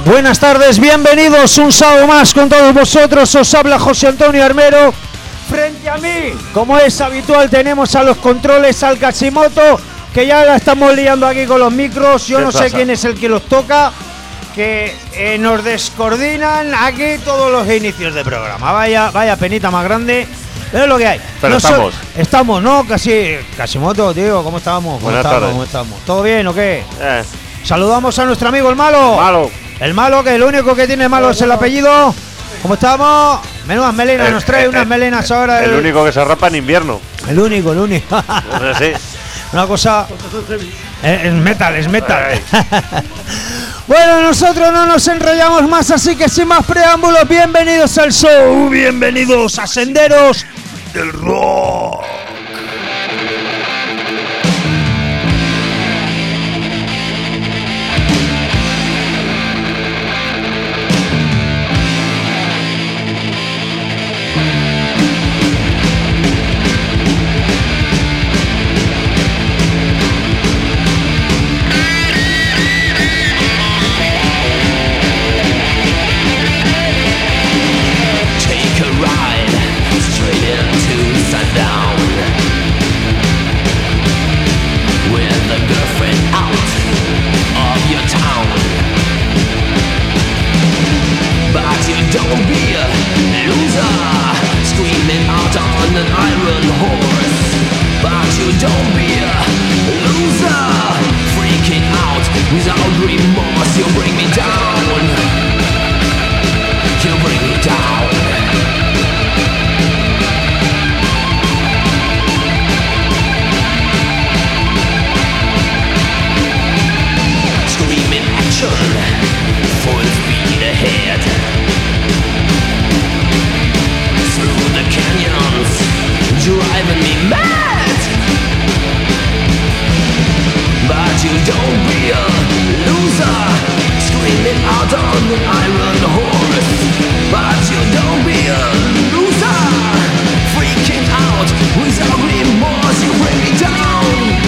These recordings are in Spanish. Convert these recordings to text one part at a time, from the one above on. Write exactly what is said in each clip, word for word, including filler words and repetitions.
Buenas tardes, bienvenidos un sábado más con todos vosotros. Os habla José Antonio Armero. Frente a mí, como es habitual, tenemos a los controles al Kashimoto, que ya la estamos liando aquí con los micros. Yo no sé quién es el que los toca, que eh, nos descoordinan aquí todos los inicios de programa. Vaya, vaya penita más grande. Es lo que hay. Pero no estamos. So, estamos, ¿no? Casi. Kashimoto, tío, ¿cómo estamos? ¿Cómo Buenas estamos? tardes. ¿Cómo estamos? ¿Todo bien o qué? Eh. Saludamos a nuestro amigo el malo. Malo. El malo, que el único que tiene malo es el apellido. ¿Cómo estamos? Menudas melenas, El, nos trae el, unas el, melenas ahora. El, el único que se rapa en invierno. El único, el único. Sí. Una cosa. Es metal, es metal. Bueno, nosotros no nos enrollamos más, así que sin más preámbulos, bienvenidos al show. Bienvenidos a Senderos del Rock. Don't be a loser, screaming out on an iron horse. But you don't be a loser, freaking out without remorse. You bring me down, you bring me down. Screaming action, full speed ahead. Through the canyons, driving me mad. But you don't be a loser, screaming out on an iron horse. But you don't be a loser, freaking out without remorse. You bring me down.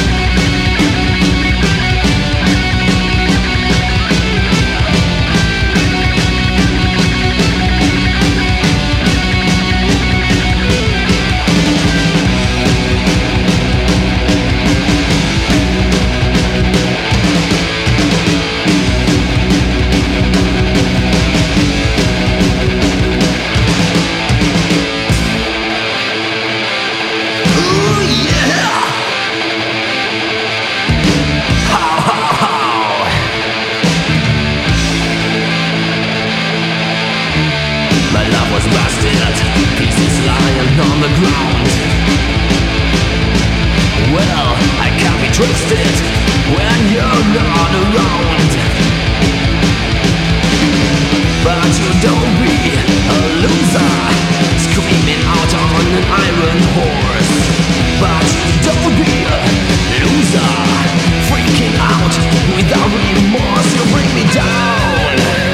On the ground. Well, I can't be trusted when you're not around. But you don't be a loser, screaming out on an iron horse. But you don't be a loser, freaking out without remorse. You bring me down.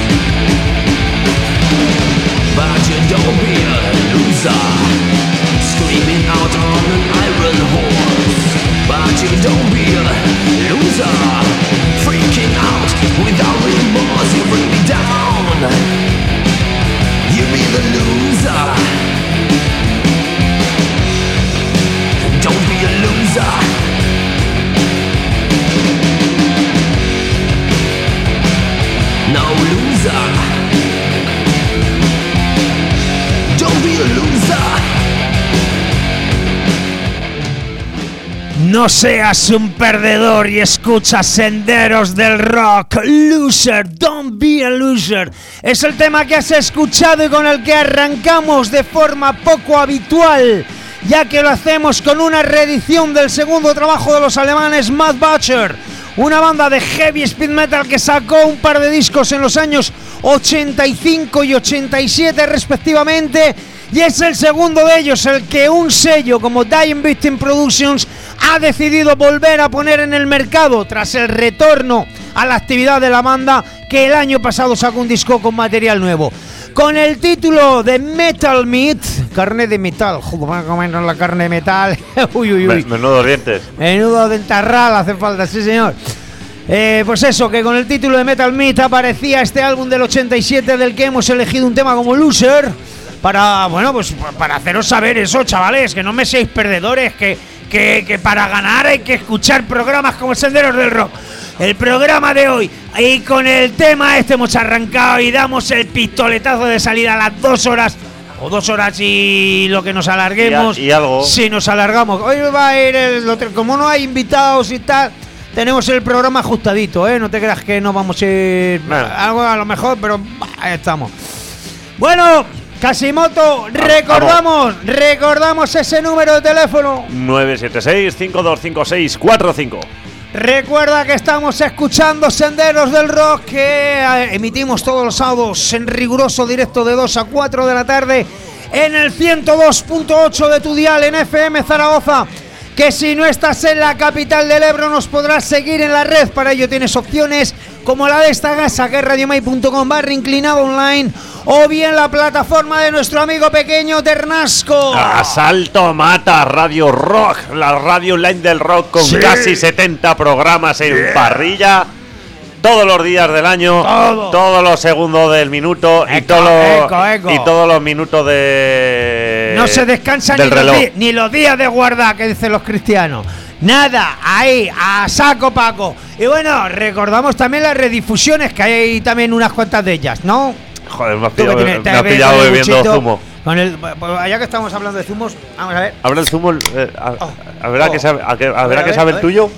Don't be a loser. screaming out on an iron horse. But you don't be a loser, freaking out without remorse. You bring me down, you be the loser. Don't be a loser. No loser. Don't be a loser. No seas un perdedor y escucha Senderos del Rock. Loser, don't be a loser. Es el tema que has escuchado y con el que arrancamos de forma poco habitual, ya que lo hacemos con una reedición del segundo trabajo de los alemanes Mad Butcher, una banda de heavy speed metal que sacó un par de discos en los años ochenta y cinco y ochenta y siete respectivamente, y es el segundo de ellos el que un sello como Dying Victim Productions ha decidido volver a poner en el mercado tras el retorno a la actividad de la banda, que el año pasado sacó un disco con material nuevo con el título de Metal Meat, carne de metal. Joder, van a comernos la carne de metal. Uy, uy, uy. Menudos dientes. Menudo dentarral hace falta, sí señor. Eh, pues eso, que con el título de Metal Meat aparecía este álbum del ochenta y siete, del que hemos elegido un tema como Loser, para, bueno, pues para haceros saber eso, chavales, que no me seáis perdedores, que, que, que para ganar hay que escuchar programas como Senderos del Rock. El programa de hoy, y con el tema este hemos arrancado y damos el pistoletazo de salida a las dos horas, o dos horas y lo que nos alarguemos. Y, a, y algo. Si nos alargamos. Hoy va a ir, el, como no hay invitados y tal, tenemos el programa ajustadito, ¿eh? No te creas que no vamos a ir bueno. algo a lo mejor, pero ahí estamos. Bueno, Casimoto, recordamos, Vamos. recordamos ese número de teléfono. nueve siete seis, cinco dos cinco seis, cuatro cinco. Recuerda que estamos escuchando Senderos del Rock, que emitimos todos los sábados en riguroso directo de dos a cuatro de la tarde en el ciento dos punto ocho de tu dial en F M Zaragoza. Que si no estás en la capital del Ebro nos podrás seguir en la red. Para ello tienes opciones como la de esta casa, que es radiomai punto com barra inclinado online, o bien la plataforma de nuestro amigo pequeño Ternasco. Asalto Mata Radio Rock, la radio online del rock con sí. casi setenta programas en yeah. parrilla. Todos los días del año, Todo. todos los segundos del minuto eco, y, todo lo, eco, eco. y todos los minutos de no se descansa ni los, di- ni los días de guarda, que dicen los cristianos. Nada, ahí, a saco Paco. Y bueno, recordamos también las redifusiones, que hay también unas cuantas de ellas, ¿no? Joder, me has pillado, tienes, me has pillado bebiendo buchito, zumo. Con el, allá que estamos hablando de zumos, vamos a ver. Habla el zumo, eh, a, oh, a ver a oh. qué sabe, a, que, a, a ver a qué sabe el tuyo.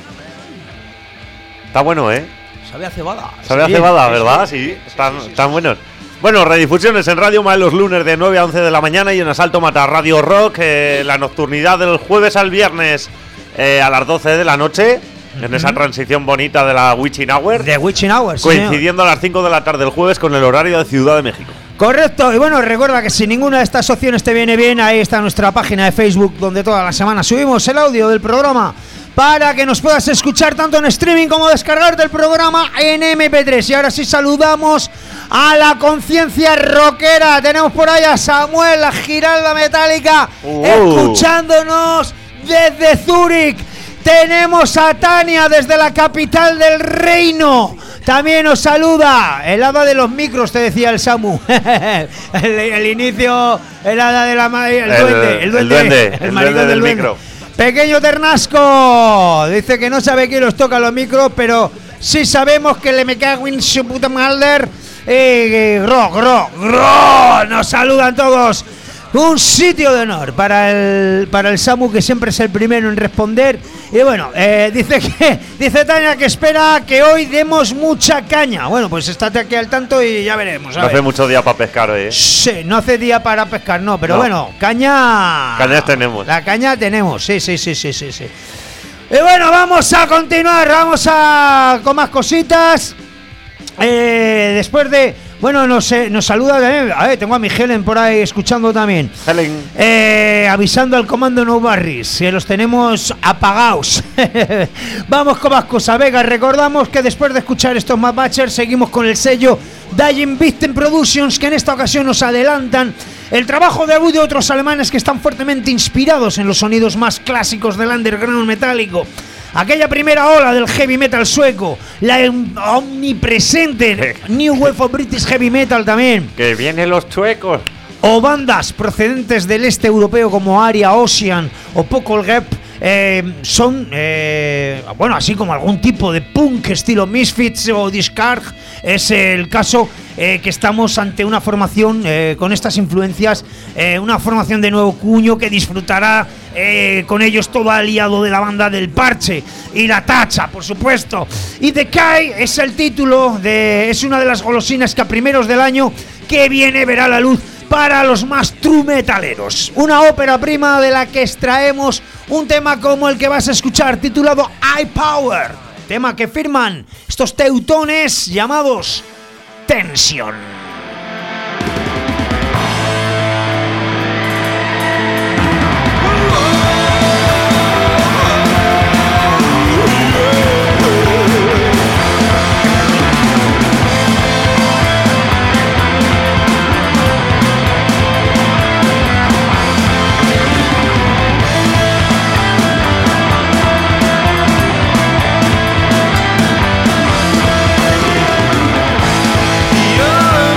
Está bueno, ¿eh? Sabe a cebada. Sabe a cebada, ¿verdad? Sí, sí, están, sí, sí, están sí. buenos. Bueno, redifusiones en Radio Mal los lunes de nueve a once de la mañana y en Asalto Mata Radio Rock, eh, la nocturnidad del jueves al viernes eh, a las doce de la noche, uh-huh. en esa transición bonita de la Witching Hour. De Witching Hour, coincidiendo señor. a las cinco de la tarde el jueves con el horario de Ciudad de México. Correcto, y bueno, recuerda que si ninguna de estas opciones te viene bien, ahí está nuestra página de Facebook, donde toda la semana subimos el audio del programa para que nos puedas escuchar tanto en streaming como descargarte el programa en eme pe tres. Y ahora sí saludamos a la conciencia rockera. Tenemos por ahí a Samuel, la Giralda Metálica, uh. escuchándonos desde Zúrich. Tenemos a Tania desde la capital del reino. También nos saluda el hada de los micros, te decía el Samu. el, el inicio, el hada de la madre, el, el duende, el duende, el, duende, el, el marido duende del, del micro. Pequeño Ternasco dice que no sabe quién los toca los micros, pero sí sabemos que le me cago en su puta madre. Eh, rock, rock, rock. Nos saludan todos. Un sitio de honor para el para el Samu, que siempre es el primero en responder. Y bueno, eh, dice que dice Tania que espera que hoy demos mucha caña. Bueno, pues estate aquí al tanto y ya veremos. No hace mucho día para pescar hoy, ¿eh? Sí, no hace día para pescar, no, pero no. bueno, caña. Cañas tenemos. La caña tenemos, sí, sí, sí, sí, sí, sí. Y bueno, vamos a continuar, vamos a con más cositas. Eh, después de. Bueno, nos, eh, nos saluda también. A ver, tengo a mi Helen por ahí escuchando también. Helen. Eh, avisando al comando No Barris, que los tenemos apagados. Vamos con más cosas. Venga, recordamos que después de escuchar estos Mad Butcher, seguimos con el sello Dying Victim Productions, que en esta ocasión nos adelantan El trabajo de debut de otros alemanes que están fuertemente inspirados en los sonidos más clásicos del underground metálico. Aquella primera ola del heavy metal sueco, la omnipresente New Wave of British Heavy Metal también. Que vienen los chuecos. O bandas procedentes del este europeo como Aria, Ocean o Pokolgep. Eh, son, eh, bueno, así como algún tipo de punk estilo Misfits o Discard. Es el caso eh, que estamos ante una formación eh, con estas influencias, eh, una formación de nuevo cuño que disfrutará eh, con ellos todo aliado de la banda del Parche y la Tacha, por supuesto. Y Decay es el título, de, es una de las golosinas que a primeros del año que viene verá la luz para los más true metaleros. Una ópera prima de la que extraemos un tema como el que vas a escuchar, titulado I Power, tema que firman estos teutones llamados Tension. You're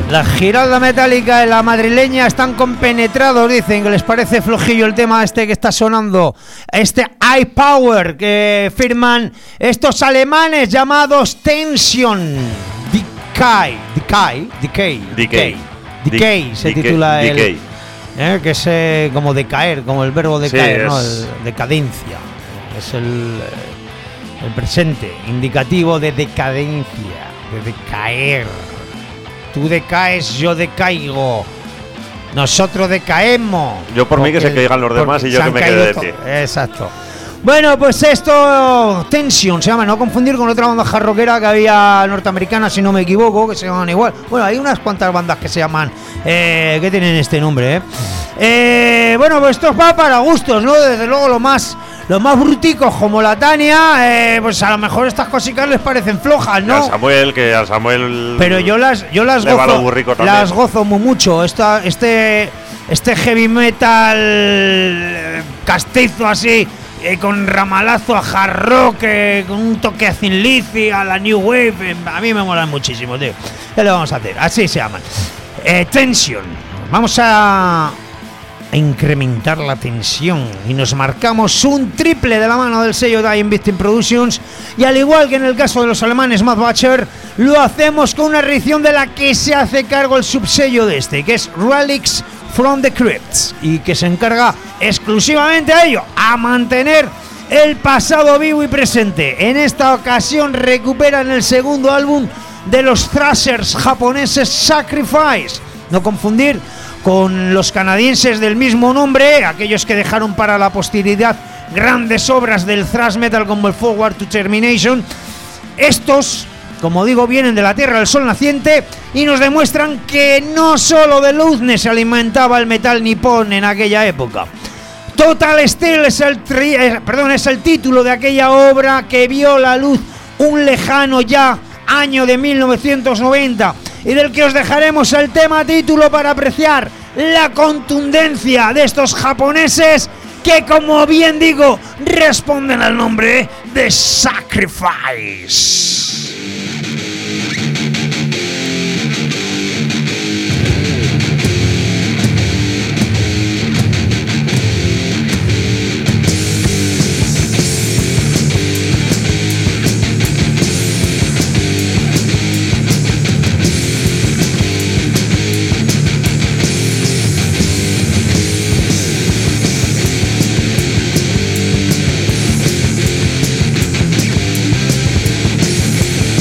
La Giralda Metálica y la madrileña están compenetrados, dicen que les parece flojillo el tema este que está sonando, este iPower que firman estos alemanes llamados Tension. Decay, Decay, Decay, Decay, Decay se Decay, titula el, Decay. Eh, que es eh, como decaer, como el verbo decaer, Sí, ¿no? es- El, decadencia. Es el, eh, el presente, indicativo de decadencia, de decaer. Tú decaes, yo decaigo. Nosotros decaemos. Yo por mí que se caigan los demás porque y yo se que han me quede caído de to- pie. Exacto. Bueno, pues esto, Tension se llama, no confundir con otra banda hard rockera que había norteamericana, si no me equivoco, que se llaman igual. Bueno, hay unas cuantas bandas que se llaman, eh, que tienen este nombre, ¿eh? Eh, bueno, pues esto va para gustos, ¿no? Desde luego lo más, los más bruticos como la Tania, eh, pues a lo mejor estas cositas les parecen flojas, Y ¿no? al Samuel, que al Samuel. Pero yo las, yo las le va lo gozo, burrico también. las gozo muy mucho. Esta, este, este heavy metal eh, castizo así, eh, con ramalazo a hard rock, eh, con un toque a Thin Lizzy, a la New Wave, eh, a mí me molan muchísimo, tío. ¿Qué le vamos a hacer? Así se llaman. Eh, Tension. Vamos a, a incrementar la tensión y nos marcamos un triple de la mano del sello Dying Victim Productions, y al igual que en el caso de los alemanes Mad Butcher, lo hacemos con una edición de la que se hace cargo el subsello de este, que es Relics from the Crypts, y que se encarga exclusivamente a ello, a mantener el pasado vivo y presente. En esta ocasión recuperan el segundo álbum de los thrashers japoneses Sacrifice, no confundir con los canadienses del mismo nombre, aquellos que dejaron para la posteridad grandes obras del thrash metal como el Forward to Termination. Estos, como digo, vienen de la Tierra del Sol naciente y nos demuestran que no solo de Luzne se alimentaba el metal nipón en aquella época. Total Steel es el, tri- eh, perdón, es el título de aquella obra que vio la luz un lejano ya año de mil novecientos noventa, y del que os dejaremos el tema título para apreciar la contundencia de estos japoneses que, como bien digo, responden al nombre de Sacrifice. Thank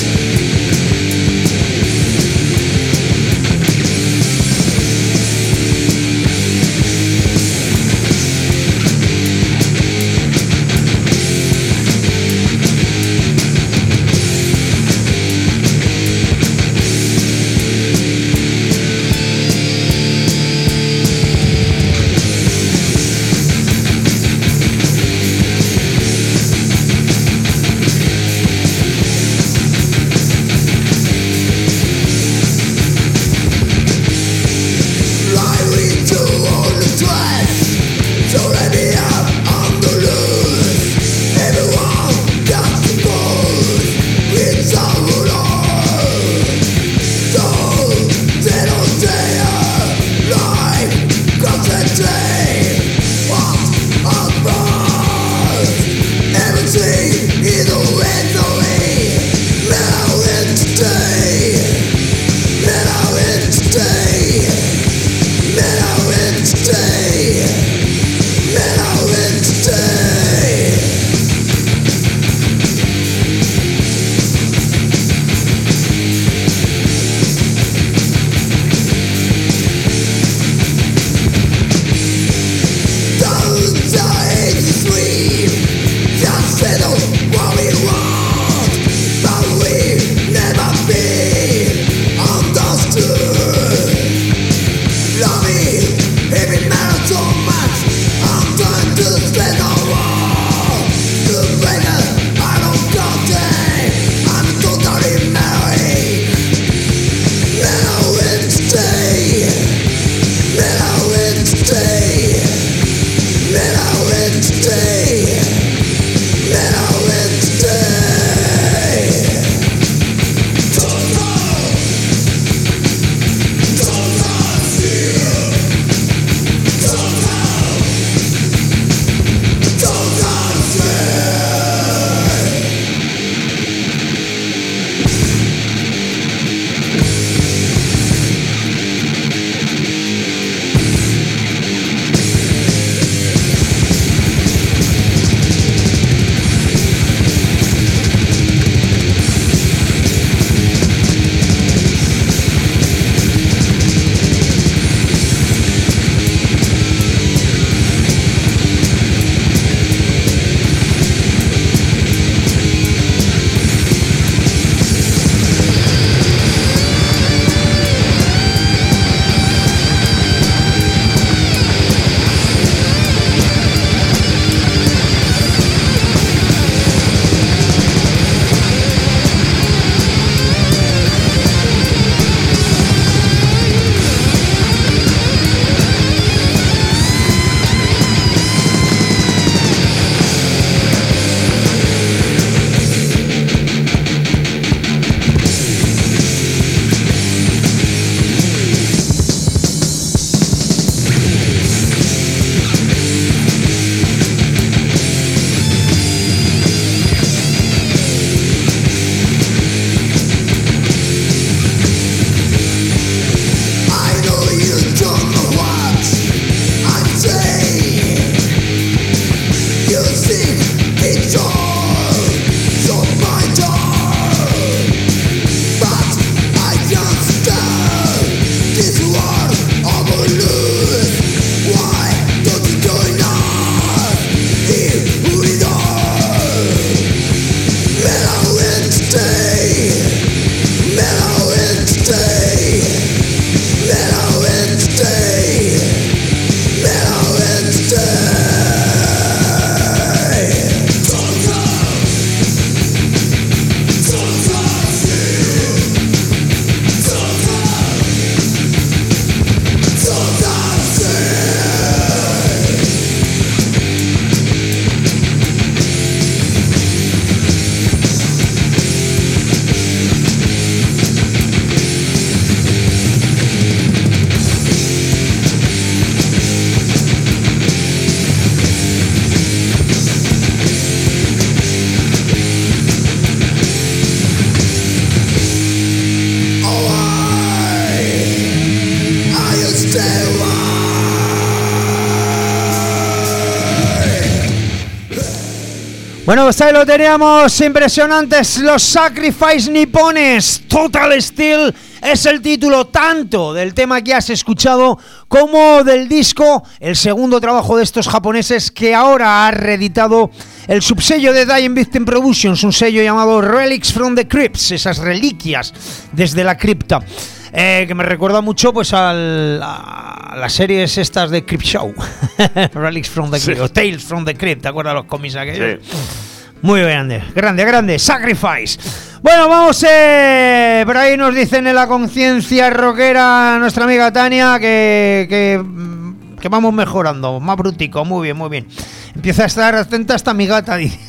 Bueno, pues ahí lo teníamos, impresionantes los Sacrifice Nipones. Total Steel es el título tanto del tema que has escuchado como del disco, el segundo trabajo de estos japoneses que ahora ha reeditado el subsello de Dying Victim Productions, un sello llamado Relics from the Crypts, esas reliquias desde la cripta. Eh, que me recuerda mucho pues al, a las series estas de Crypt Show. Relics from the Crypt, sí. O Tales from the Crypt, ¿te acuerdas los cómics aquellos? Sí. Muy grande, grande, grande. Sacrifice. Bueno, vamos, eh, por ahí nos dicen en la conciencia rockera nuestra amiga Tania que, que, que vamos mejorando, más brutico, muy bien, muy bien. Empieza a estar atenta hasta mi gata, dice.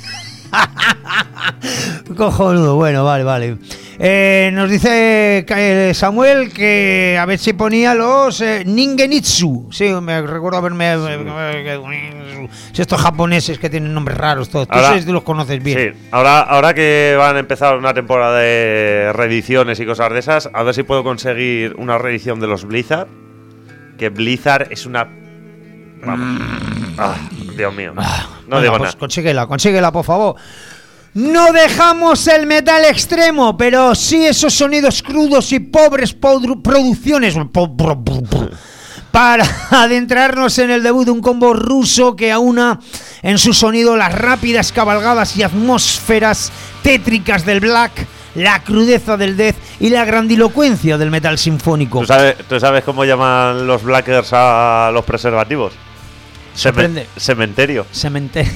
Cojonudo, bueno, vale, vale. Eh, nos dice Samuel que a ver si ponía los eh, Ningenitsu. Sí, me recuerdo haberme eh, estos japoneses que tienen nombres raros todos. Tú ahora, sabes, tú los conoces bien. Sí, ahora, ahora que van a empezar una temporada de reediciones y cosas de esas, a ver si puedo conseguir una reedición de los Blizzard. Que Blizzard es una... Vamos. Ah, Dios mío. No bueno, digo pues nada. Consíguela, consíguela, por favor. No dejamos el metal extremo, pero sí esos sonidos crudos y pobres producciones para adentrarnos en el debut de un combo ruso que aúna en su sonido las rápidas cabalgadas y atmósferas tétricas del black, la crudeza del death y la grandilocuencia del metal sinfónico. ¿Tú sabes, ¿tú sabes cómo llaman los blackers a los preservativos? Semen- cementerio. Cementerio.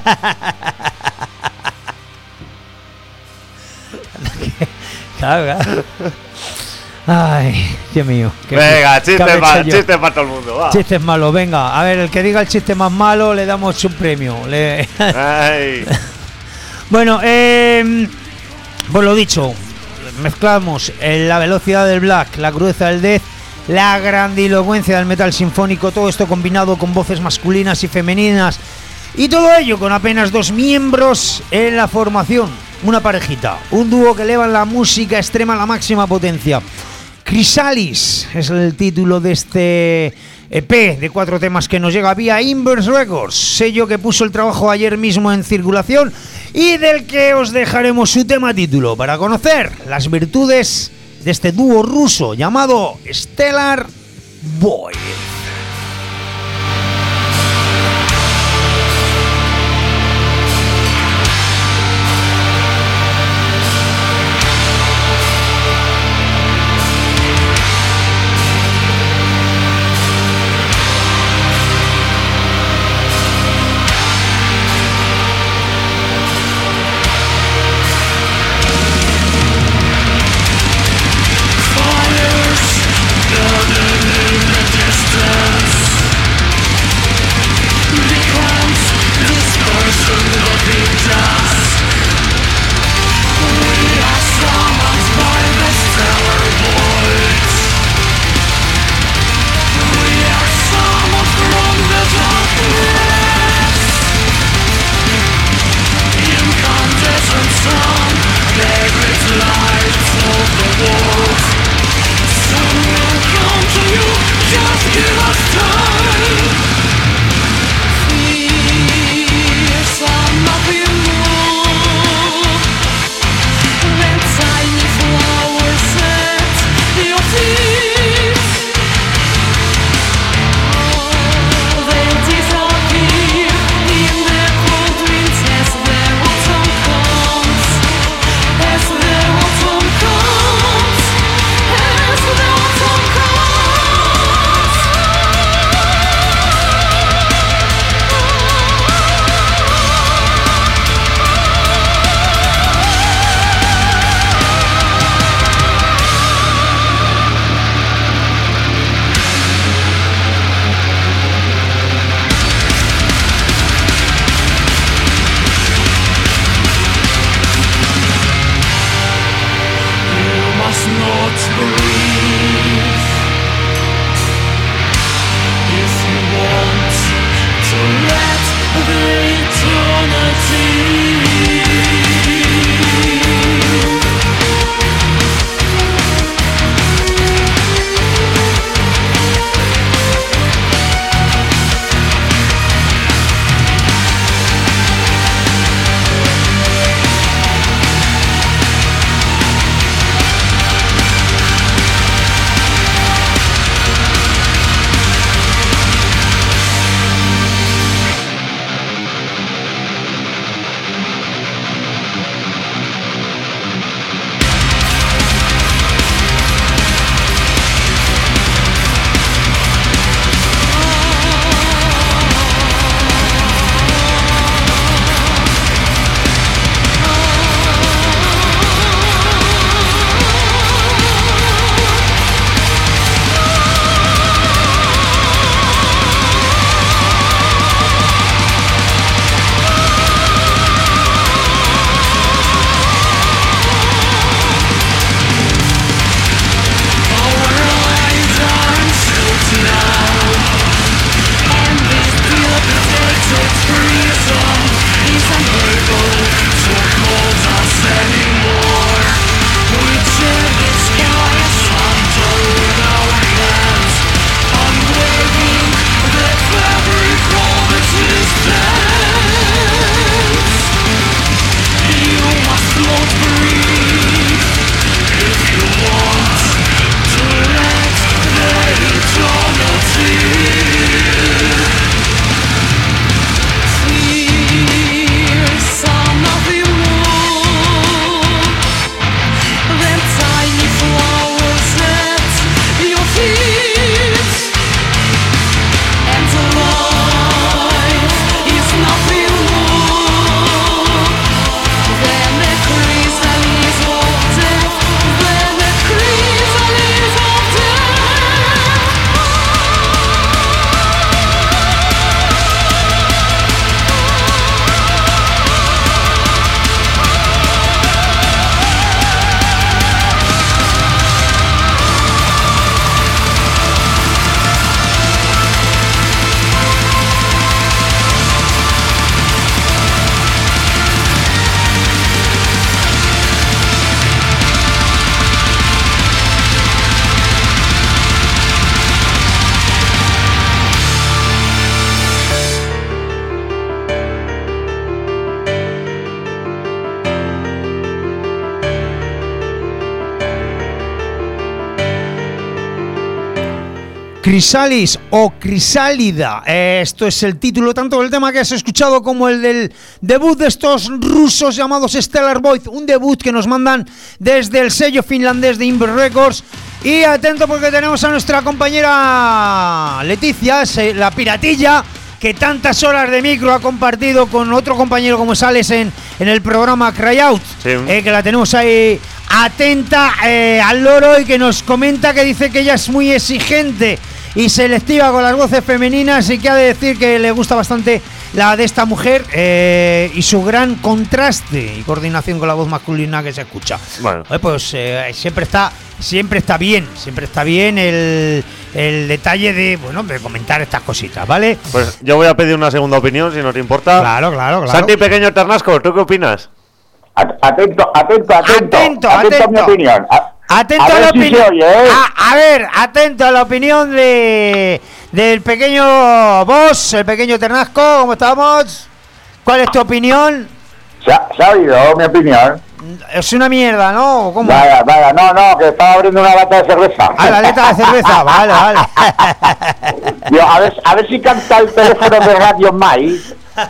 Claro, claro. Ay, Dios mío. Venga, chistes mal, chiste para todo el mundo. Va. Chistes malos, venga. A ver, el que diga el chiste más malo le damos un premio. Le... Ay. Bueno, eh, pues lo dicho, mezclamos la velocidad del black, la crudeza del death, la grandilocuencia del metal sinfónico, todo esto combinado con voces masculinas y femeninas, y todo ello con apenas dos miembros en la formación. Una parejita, un dúo que elevan la música extrema a la máxima potencia. Chrysalis es el título de este E P de cuatro temas que nos llega vía Inverse Records, sello que puso el trabajo ayer mismo en circulación y del que os dejaremos su tema título para conocer las virtudes de este dúo ruso llamado Stellar Void. Fires burning in the distance. Chrysalis o Crisálida. Eh, esto es el título tanto del tema que has escuchado como el del debut de estos rusos llamados Stellar Void. Un debut que nos mandan desde el sello finlandés de Inver Records. Y atento porque tenemos a nuestra compañera Leticia, la piratilla, que tantas horas de micro ha compartido con otro compañero como Sales en, en el programa Cry Out, sí. eh, que la tenemos ahí atenta eh, al loro y que nos comenta que dice que ella es muy exigente y selectiva con las voces femeninas y que ha de decir que le gusta bastante la de esta mujer eh, y su gran contraste y coordinación con la voz masculina que se escucha. Bueno, eh, pues eh, siempre está siempre está bien, siempre está bien el, el detalle de bueno de comentar estas cositas, ¿vale? Pues yo voy a pedir una segunda opinión, si no te importa. Claro, claro, claro. Santi Pequeño Ternasco, ¿tú qué opinas? Atento, atento, atento, atento, atento, atento a mi opinión. A, atento a, a la si opinión. Oye, ¿eh? a, a ver, atento a la opinión de del pequeño boss, el pequeño Ternasco. ¿Cómo estamos? ¿Cuál es tu opinión? ¿Se ha, se ha oído mi opinión? Es una mierda, ¿no? ¿Cómo? Vaya, vaya, no, no, que estaba abriendo una lata de cerveza. Ah, la lata de cerveza, vale, vale. Yo, a ver, a ver si canta el teléfono de Radio Mai.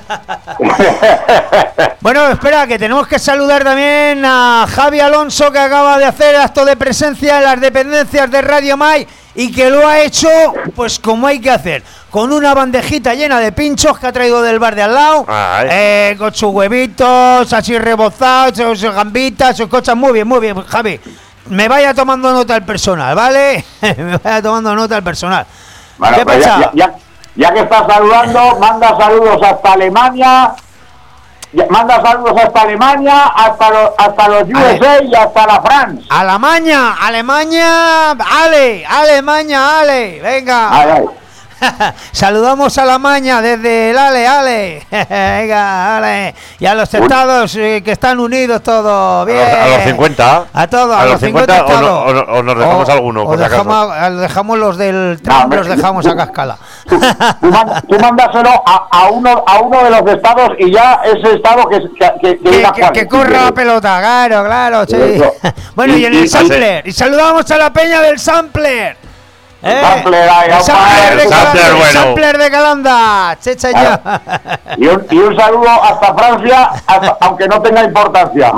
Bueno, espera, que tenemos que saludar también a Javi Alonso, que acaba de hacer acto de presencia en las dependencias de Radio Mai y que lo ha hecho pues como hay que hacer, con una bandejita llena de pinchos que ha traído del bar de al lado, eh, con sus huevitos así rebozados, sus, sus gambitas, sus cosas. Muy bien, muy bien, Javi. Me vaya tomando nota el personal, ¿vale? Me vaya tomando nota el personal. Bueno, ¿qué pues pasa? Ya, ya, ya que estás saludando, manda saludos hasta Alemania, manda saludos hasta Alemania, hasta los, hasta los U S A y hasta la France. Alemania, Alemania, Ale, Alemania, Ale, venga. Ay, ay. Saludamos a Alemania desde el Ale, Ale. Venga, Ale. Y a los estados eh, que están unidos todos. Bien. A los, a los cincuenta. A todos, a, a los los cincuenta, cincuenta o, no, o, no, o nos dejamos o, alguno, por o si acaso. dejamos, dejamos los del Trump, No, los dejamos a cascala. Tú, tú, manda, tú mándaselo a, a uno a uno de los estados y ya ese estado que que, que, que, que, que, que corra la pelota, claro, claro, sí. Bueno, y en el sampler. Y saludamos a la peña del sampler. Eh, sampler, ay, el sampler, de, el Calanda, sampler, bueno. el sampler de Calanda, checha ya. Y un, y un saludo hasta Francia, hasta, aunque no tenga importancia.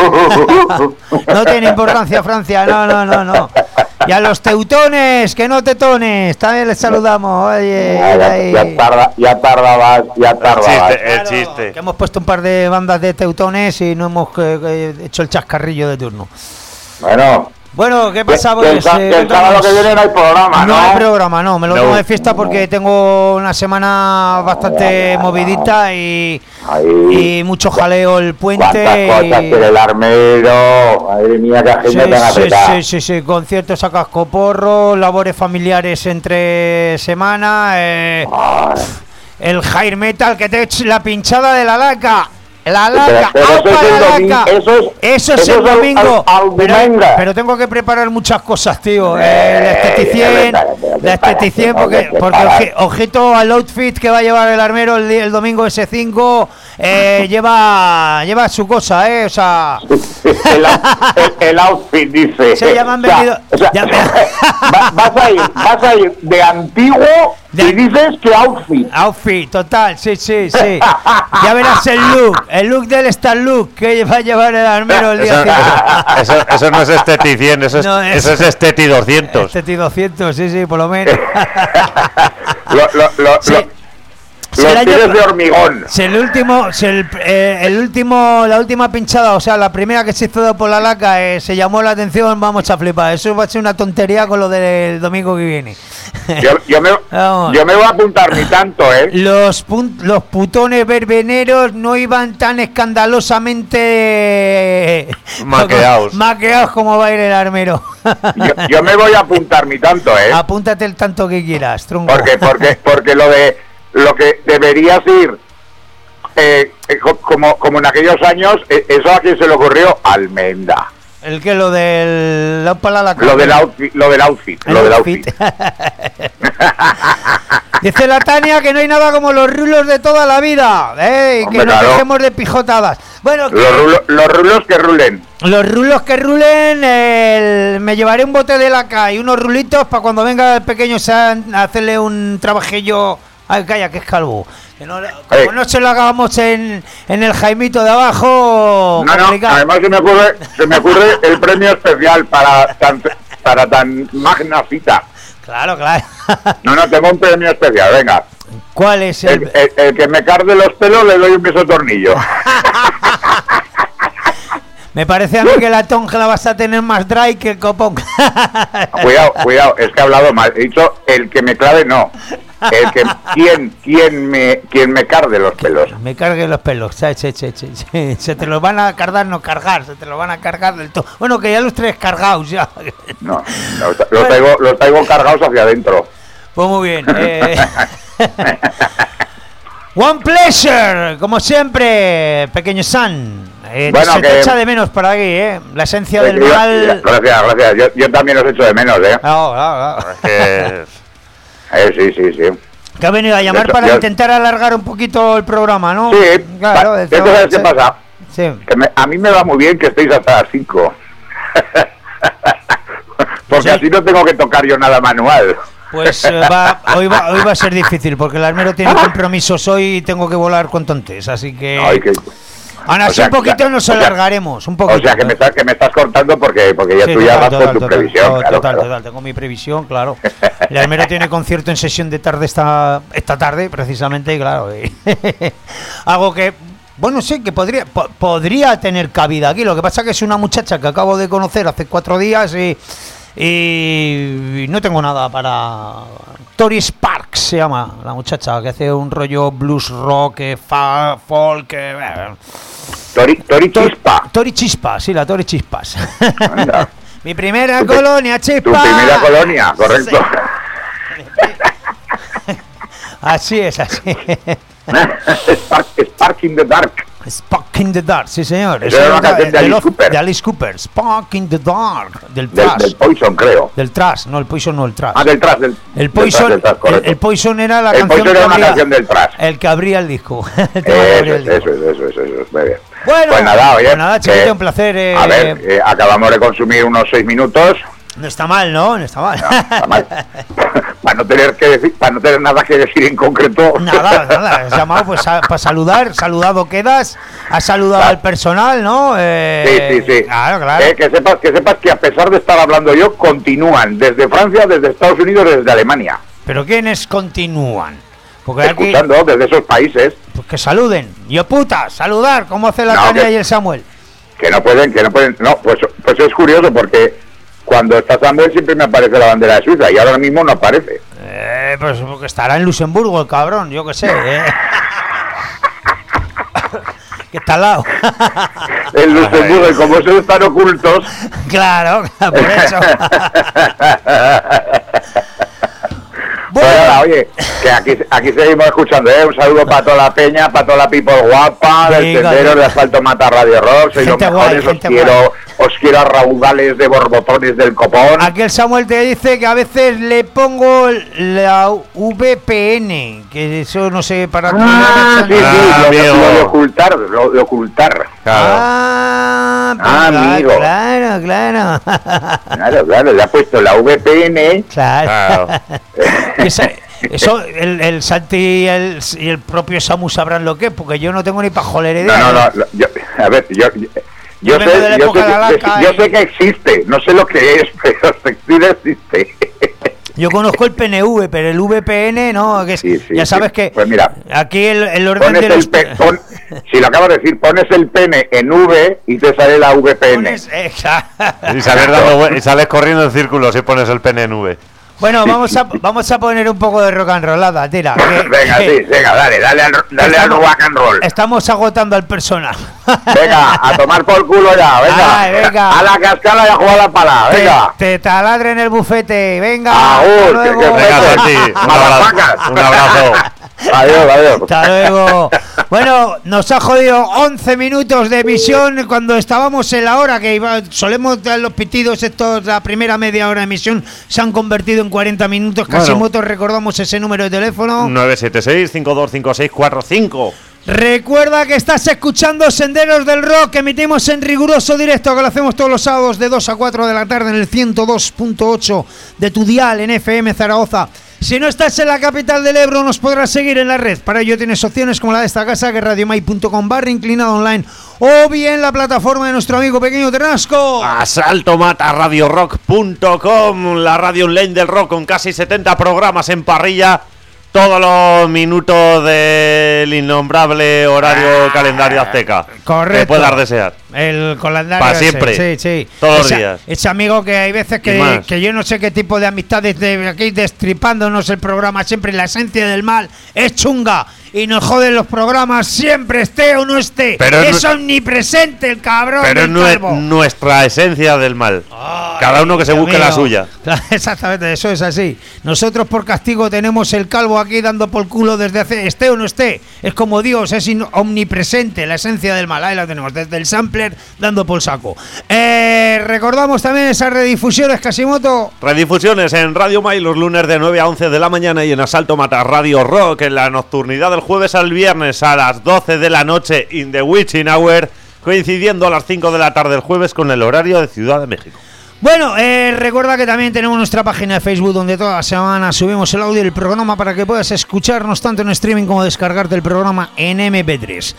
No tiene importancia Francia, no, no, no, no. Y a los teutones, que no tetones, también les saludamos. Oye, ya, ya, ya tarda, ya tardabas, ya tardabas. El chiste, el claro, chiste. que hemos puesto un par de bandas de teutones y no hemos eh, eh, hecho el chascarrillo de turno. Bueno. Bueno, ¿qué pasa? Que, que Pues, el, eh, que el sábado que viene no hay programa, ¿no? No hay programa, no, me lo No. tomo de fiesta porque tengo una semana bastante movidita y, Ahí. y mucho jaleo el puente. ¿Cuántas cosas y... tiene el armero? Madre mía, qué agenda Sí, tan sí, apretada. sí, sí, sí, conciertos a cascoporro, labores familiares entre semana, eh, Ay. el hair metal que te eche la pinchada de la laca. La laca, Pero- pero ¡apa eso es el la domi- laca! eso es- Eso es eso el es al- domingo. al- al pero, domingo. pero tengo que preparar muchas cosas, tío. Eh, Eh, la esteticien, es verdad, es verdad, la es verdad, esteticien, no, porque, que te porque paras. oje- ojito al outfit que va a llevar el armero el, di- el domingo ese cinco. Eh, lleva, lleva su cosa, ¿eh? O sea. el, out- el- el outfit dice. Sí, ya me han O sea, venido- o sea, ya me- va- vas a ir, vas a ir de antiguo De- y dices que outfit. Outfit, total, sí, sí, sí. Ya verás el look, el look del Star Look que va a llevar el armero el día Eso, cinco. eso, eso no es esteticien, eso es, No, es- eso es esteti doscientos. Este T doscientos, sí, sí, por lo menos. Lo, lo, lo, Sí. lo- Sí, los el año- tires de hormigón. Si el último, si el, eh, el último, la última pinchada, o sea, la primera que se hizo por la laca, eh, se llamó la atención, vamos a flipar. Eso va a ser una tontería con lo del domingo que viene. Yo, yo, me, Vamos. yo me voy a apuntar ni tanto, ¿eh? Los, pun- los putones verbeneros no iban tan escandalosamente Maqueados. maqueados como va a ir el armero. Yo, yo me voy a apuntar ni tanto, ¿eh? Apúntate el tanto que quieras, tronco. Porque, porque, porque lo de lo que deberías ir, eh, eh, co- como, como en aquellos años, eh, eso a quién se le ocurrió, Almenda. El que lo del la pala la Lo del outfit, lo del outfit, El lo del outfit. outfit. Dice la Tania que no hay nada como los rulos de toda la vida, ¿eh? Y que Hombre, nos claro. dejemos de pijotadas. Bueno, que- Los, rulo- los rulos que rulen. los rulos que rulen, el- me llevaré un bote de laca y unos rulitos para cuando venga el pequeño San a hacerle un trabajillo. Ay, calla, que es calvo. Que no, como Eh. no se lo hagamos en, en el Jaimito de abajo. No, no, complicado. además se me ocurre, se me ocurre el premio especial para tan, para tan magna cita. Claro, claro. No, no, tengo un premio especial, venga. ¿Cuál es El, el...? el- el que me cargue los pelos le doy un beso tornillo. Me parece a mí que la tonja la vas a tener más dry que el copón. Cuidado, cuidado, es que he hablado mal. He dicho el que me clave, no. El que, ¿quién, quién me, quién me cargue los pelos? Me cargue los pelos. Che, che, che, che, che. Se te los van a cargar, no cargar. Se te los van a cargar del todo. Bueno, que ya los tres cargados ya. No, los, los traigo, los traigo cargados hacia adentro. Pues muy bien. Eh. One pleasure, como siempre, pequeño San. Eh, Bueno, se te que- echa de menos por aquí, ¿eh? La esencia Eh, del yo- mal. Gracias, gracias. Yo, yo también los echo de menos, ¿eh? Ah, ah, ah. Que- Eh, sí, sí, sí. Que ha venido a llamar Yo- para yo- intentar alargar un poquito el programa, ¿no? Sí, claro. pa- eso- ¿esto sabes qué sí. pasa? Sí. Que me- a mí me va muy bien que estéis hasta las cinco. Porque Sí. así no tengo que tocar yo nada manual. Pues eh, va, hoy, va, hoy va a ser difícil porque el armero tiene compromisos hoy y tengo que volar con tontes, así que... Ay, que- Aún así o sea, un poquito claro, nos o sea- alargaremos, un o poquito. sea, que me, estás, que me estás cortando porque, porque ya Sí, tú ya total, vas total, con tu total, previsión. total, claro, total, claro. total, tengo mi previsión, claro. El armero tiene concierto en sesión de tarde esta, esta tarde, precisamente, y claro. y algo que, bueno, sí, que podría, po- podría tener cabida aquí. Lo que pasa que es una muchacha que acabo de conocer hace cuatro días y, y no tengo nada para... Tori Sparks se llama la muchacha, que hace un rollo blues rock, eh, fa, folk... eh, Tori, Tori Tor- Chispa. Tori Chispa, sí, la Tori Chispas. Anda. Mi primera Tu pri- colonia, Tu Chispa. primera colonia, correcto. Así es, así. Spark, Spark in the Dark. Spark in the Dark, sí señor. Esa era una nota canción de Alice Oz- Cooper. de Alice Cooper. Spark in the Dark. Del Del, trash. del Poison, creo. Del trash, no el Poison, no el trash. Ah, del Trash. Del, el del Poison, Trash, del Trash, el, correcto. el Poison era la El canción Poison que era una abría- canción del Trash. el que abría el disco. El tema que abría el Eso, disco. eso, eso, eso, eso, muy bien. Bueno, pues nada, oye. pues nada, chiquete, que- un placer. eh, A ver, eh, acabamos de consumir unos seis minutos. No está mal, ¿no? No está mal. No, está mal. para no tener que decir, para no tener nada que decir en concreto. Nada, nada, has llamado pues para saludar, saludado quedas, has saludado Claro. al personal, ¿no? Eh, Sí, sí, sí. Claro, claro. Eh, que sepas, que sepas que a pesar de estar hablando yo, continúan desde Francia, desde Estados Unidos, desde Alemania. Pero ¿quiénes continúan? Porque aquí, Escuchando desde esos países pues que saluden. Yo puta, saludar, ¿cómo hace la No, Tania que- y el Samuel? que no pueden, que no pueden. No, pues, pues es curioso porque cuando está Samuel siempre me aparece la bandera de Suiza y ahora mismo no aparece. Eh, pues porque estará en Luxemburgo el cabrón, yo qué sé. Eh. que está al lado. En Luxemburgo, y como esos están ocultos. Claro, por eso. Pues nada, oye, que aquí, aquí seguimos escuchando, ¿eh? Un saludo para toda la peña, para toda la people guapa, del Venga, sendero venga. de Asfalto Mata Radio Rock, sois los Gente guay, mejores, os gente quiero, os quiero a raudales de borbotones del copón. Aquí el Samuel te dice que a veces le pongo la V P N, que eso no sé para qué. Ah, sí, sí, Ah, lo, amigo. lo de ocultar, lo de ocultar. Claro. Ah, pues Ah, claro, amigo. claro, claro. Claro, claro, le ha puesto la V P N. Claro. Claro. Esa- eso, el, el Santi y el, y el propio Samu sabrán lo que es, porque yo no tengo ni pajolera idea. No, no, no, no, yo, a ver, yo, yo, yo vengo de la sé, yo, época sé de la que, laca yo y- sé que existe, no sé lo que es, pero existe, existe. Yo conozco el P N V, pero el V P N no, que es- Sí, sí, ya sabes sí. que Pues mira, aquí el, el orden Pones de los el pe- pon- si lo acabo de decir, pones el pene en V y te sale la V P N. pones- exacto. Y sales, dando vue- y sales corriendo en círculos y pones el pene en V. Bueno, vamos a vamos a poner un poco de rock and rollada, tira. que- Venga, que sí, venga, dale, dale al, dale al estamos- rock and roll. Estamos agotando al personal. Venga, a tomar por culo ya, venga. Ay, venga. A la cascala y a jugar la pala, Te, venga. te taladren el bufete, venga. Agur, hasta que- luego. que- Venga, Santi, un Malapacas. abrazo. Un abrazo. Adiós, adiós. Hasta luego. Bueno, nos ha jodido once minutos de emisión cuando estábamos en la hora que iba, solemos dar los pitidos, estos, la primera media hora de emisión se han convertido en cuarenta minutos. Casi Bueno. motos, recordamos ese número de teléfono. nueve siete seis, cinco dos cinco seis cuatro cinco. Recuerda que estás escuchando Senderos del Rock, que emitimos en riguroso directo, que lo hacemos todos los sábados de dos a cuatro de la tarde en el ciento dos punto ocho de tu dial en F M Zaragoza. Si no estás en la capital del Ebro, nos podrás seguir en la red. Para ello tienes opciones como la de esta casa, que es radiomai punto com barra inclinado online, o bien la plataforma de nuestro amigo Pequeño Ternasco. Asalto Mata Radio Rock punto com, la radio online del rock con casi setenta programas en parrilla. Todos los minutos del innombrable horario calendario azteca. Correcto. Que puedas desear. El calendario para ese, siempre. Sí, sí. Todos los ese, días. Ese amigo que hay veces que, que yo no sé qué tipo de amistades de aquí destripándonos el programa siempre. La esencia del mal es chunga y nos joden los programas siempre, esté o no esté. Pero es no, omnipresente el cabrón. Pero no es nuestra esencia del mal. Ay, cada uno que se busque amigo. La suya. Exactamente, eso es así. Nosotros por castigo tenemos el calvo aquí dando por culo desde hace, esté o no esté. Es como Dios, es omnipresente, la esencia del mal. Ahí la tenemos, desde el sampler dando por saco. Eh, recordamos también esas redifusiones, Casimoto. Redifusiones en Radio Mai los lunes de nueve a once de la mañana y en Asalto Mata Radio Rock en la nocturnidad del jueves al viernes a las doce de la noche in the witching hour, coincidiendo a las cinco de la tarde el jueves con el horario de Ciudad de México. Bueno, eh, recuerda que también tenemos nuestra página de Facebook, donde toda la semana subimos el audio del programa para que puedas escucharnos tanto en streaming como descargarte el programa en eme pe tres.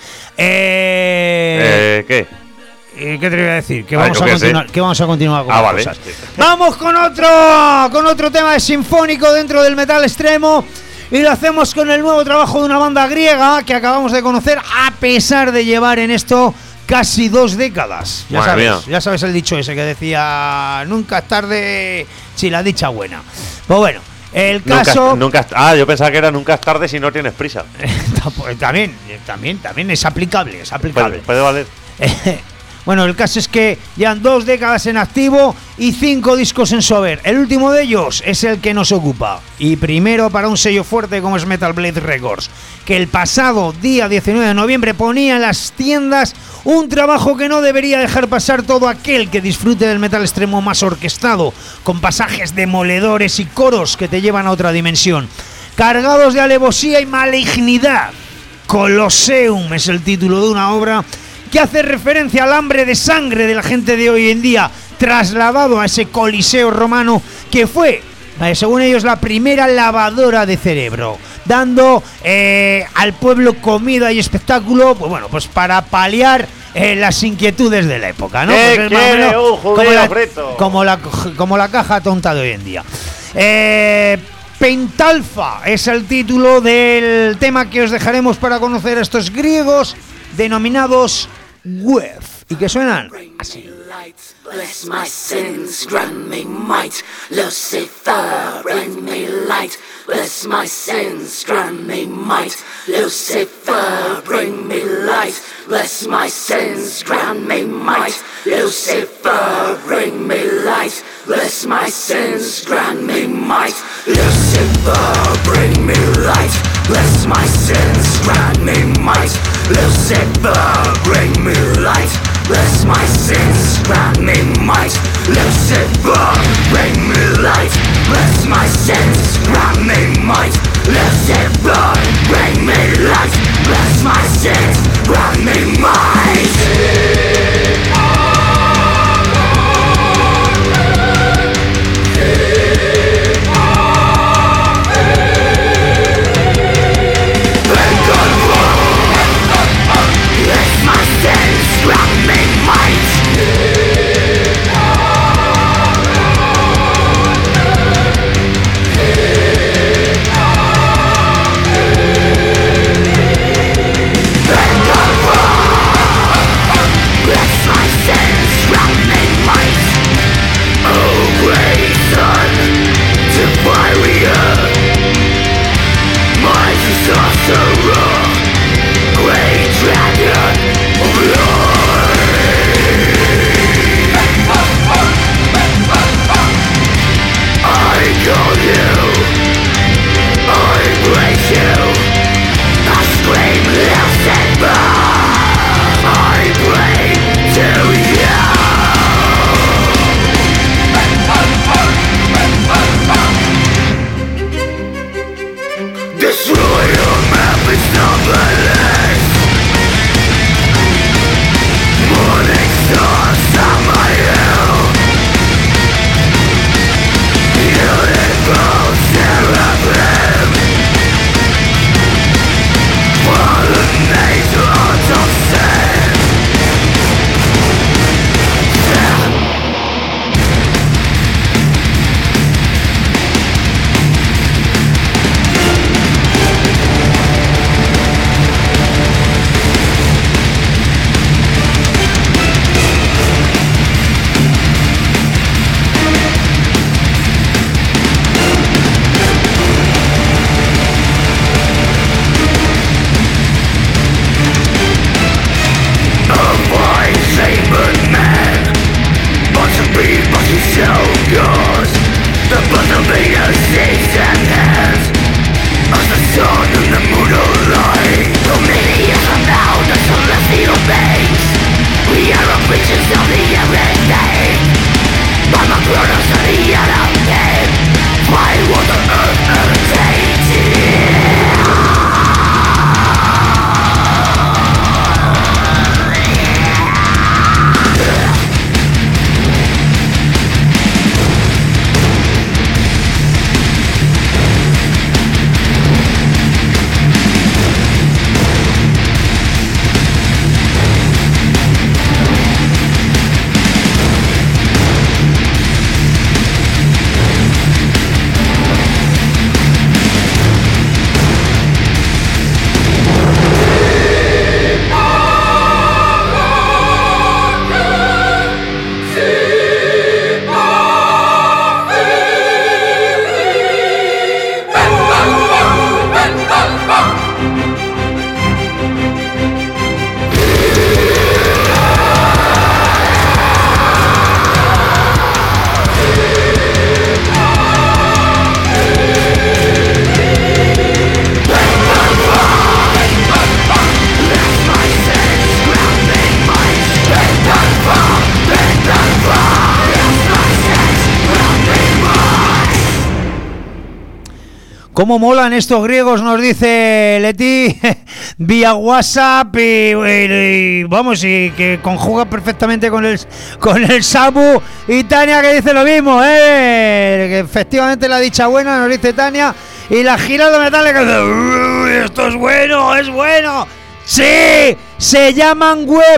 Eh, eh ¿Qué? Eh, ¿Qué te voy a decir? Que ah, vamos, a continuar, que vamos a continuar con ah, las vale. cosas. Vamos con otro, con otro tema de sinfónico dentro del metal extremo. Y lo hacemos con el nuevo trabajo de una banda griega que acabamos de conocer, a pesar de llevar en esto casi dos décadas. Ya Madre sabes, mía. ya sabes el dicho ese que decía, nunca es tarde si la dicha buena. Pues bueno, el caso... Nunca, nunca, ah, yo pensaba que era nunca es tarde si no tienes prisa. también, también, también es aplicable, es aplicable. Puede, puede valer. Bueno, el caso es que llevan dos décadas en activo y cinco discos en su haber. El último de ellos es el que nos ocupa. Y primero para un sello fuerte como es Metal Blade Records, que el pasado día diecinueve de noviembre ponía en las tiendas un trabajo que no debería dejar pasar todo aquel que disfrute del metal extremo más orquestado, con pasajes demoledores y coros que te llevan a otra dimensión, cargados de alevosía y malignidad. Colosseum es el título de una obra que hace referencia al hambre de sangre de la gente de hoy en día, trasladado a ese coliseo romano que fue, según ellos, la primera lavadora de cerebro, dando eh, al pueblo comida y espectáculo, pues bueno, pues para paliar eh, las inquietudes de la época, ¿no? ¿Qué pues quiere menos, un judío como, la, frito? como, la, como la caja tonta de hoy en día. Eh... Pentalfa es el título del tema que os dejaremos para conocer a estos griegos denominados Wef, y que suenan así. Bless my sins, grant me might, Lucifer, bring me light. Bless my sins, grant me might, Lucifer, bring me light. Bless my sins, grant me might, Lucifer, bring me light. Bless my sins, grant me might, Lucifer, bring me light. Bless my sins, grant me might, Lucifer, bring me light. Bless my sins, grant me might, Lucifer, bring me light. Bless my sins, grant me might, Lucifer, bring me light. Bless my sins, grant me might. ¿Cómo molan estos griegos? Nos dice Leti vía WhatsApp y, y- y vamos, y que conjuga perfectamente con el con el Sabu. Y Tania que dice lo mismo, ¿eh? Que efectivamente la dicha buena, nos dice Tania. Y la Giralda Metálica dice, "Uy, esto es bueno, es bueno". Sí, se llaman web.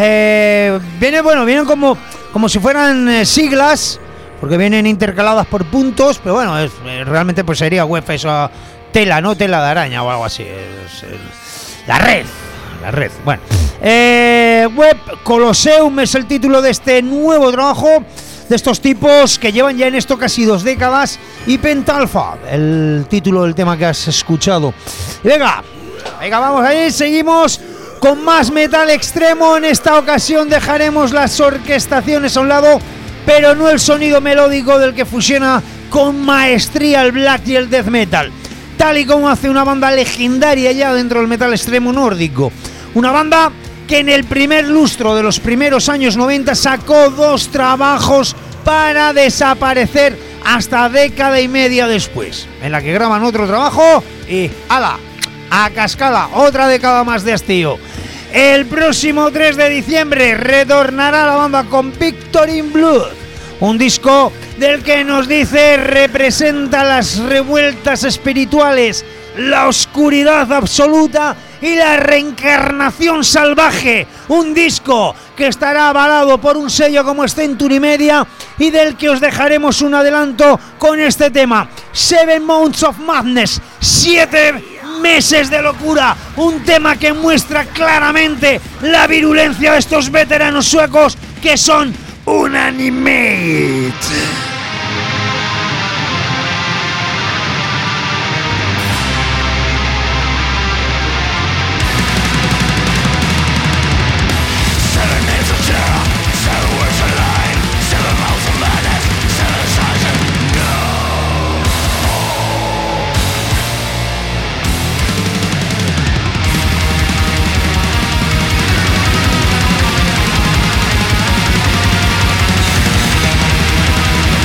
Eh, viene, bueno, vienen como, como si fueran eh, siglas, porque vienen intercaladas por puntos, pero bueno, es, eh, realmente pues sería web eso, tela, ¿no? Tela de araña o algo así. Es, es, la red, la red. Bueno, eh, web Colosseum es el título de este nuevo trabajo de estos tipos que llevan ya en esto casi dos décadas. Y Pentalfa, el título del tema que has escuchado. Y venga, venga, vamos ahí, seguimos con más metal extremo. En esta ocasión dejaremos las orquestaciones a un lado, pero no el sonido melódico del que fusiona con maestría el black y el death metal, tal y como hace una banda legendaria ya dentro del metal extremo nórdico. Una banda que en el primer lustro de los primeros años noventa sacó dos trabajos para desaparecer hasta década y media después, en la que graban otro trabajo y ¡hala! A cascada, otra década más de hastío. El próximo tres de diciembre retornará la banda con Victor in Blood, un disco del que nos dice representa las revueltas espirituales, la oscuridad absoluta y la reencarnación salvaje. Un disco que estará avalado por un sello como Century Media y del que os dejaremos un adelanto con este tema, Seven Months of Madness, siete meses de locura, un tema que muestra claramente la virulencia de estos veteranos suecos que son Unanimate. Seven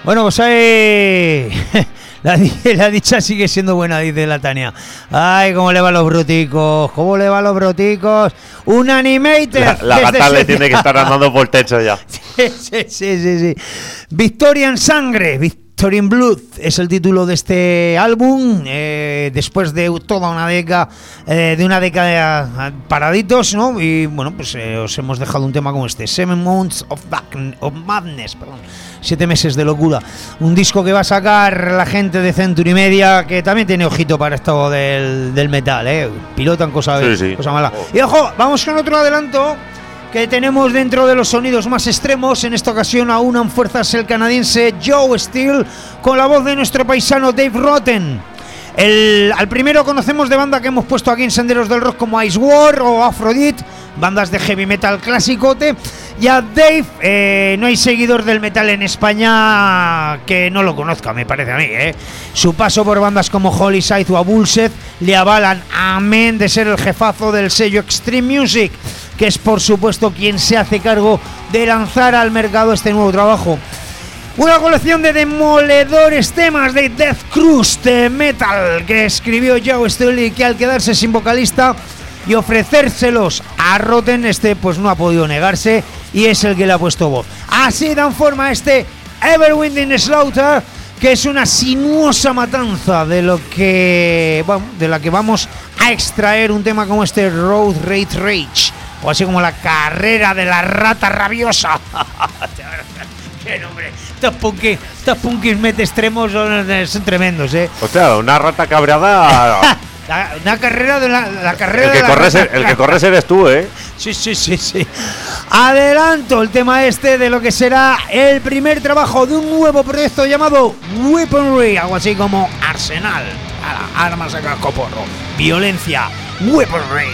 Bueno, pues ahí... La, la dicha sigue siendo buena, dice la Tania. Ay, cómo le va a los bruticos, cómo le va a los bruticos. Un animator. La, la gata le tiene que estar andando por el techo ya. Sí, sí, sí, sí, sí. Victoria en sangre, Victory in Blood es el título de este álbum. Eh, después de toda una década, eh, de una década paraditos, ¿no? Y bueno, pues eh, os hemos dejado un tema como este, Seven Months of, of Madness, perdón. Siete meses de locura. Un disco que va a sacar la gente de Century Media, que también tiene ojito para esto del, del metal, ¿eh? Pilotan cosas sí, sí. cosa mala. Y ojo, vamos con otro adelanto que tenemos dentro de los sonidos más extremos. En esta ocasión aunan fuerzas el canadiense Joe Steele con la voz de nuestro paisano Dave Rotten. El, al primero conocemos de banda que hemos puesto aquí en Senderos del Rock como Ice War o Aphrodite, bandas de heavy metal clásicote. Y a Dave, eh, no hay seguidor del metal en España que no lo conozca, me parece a mí, ¿eh? Su paso por bandas como Holy Scythe o Bullset le avalan, amén de ser el jefazo del sello Extreme Music, que es por supuesto quien se hace cargo de lanzar al mercado este nuevo trabajo. Una colección de demoledores temas de Death Crust de metal que escribió Joe Steele y que al quedarse sin vocalista y ofrecérselos a Rotten, este pues no ha podido negarse y es el que le ha puesto voz. Así dan forma a este Everwinding Slaughter, que es una sinuosa matanza de lo que bueno, de la que vamos a extraer un tema como este Road Rage Rage, o así como la carrera de la rata rabiosa. ¡Qué nombre! Estos punkis, estos punkis mete extremos son, son tremendos, ¿eh? O sea, una rata cabreada. La, una carrera de la, la carrera el que de la corres, rata. el que corres eres tú, ¿eh? Sí, sí, sí, sí. Adelanto el tema este de lo que será el primer trabajo de un nuevo proyecto llamado Weaponry, algo así como Arsenal. Armas a cascoporro. Violencia. Weaponry.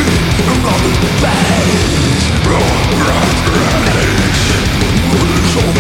Bad, raw, raw, rage.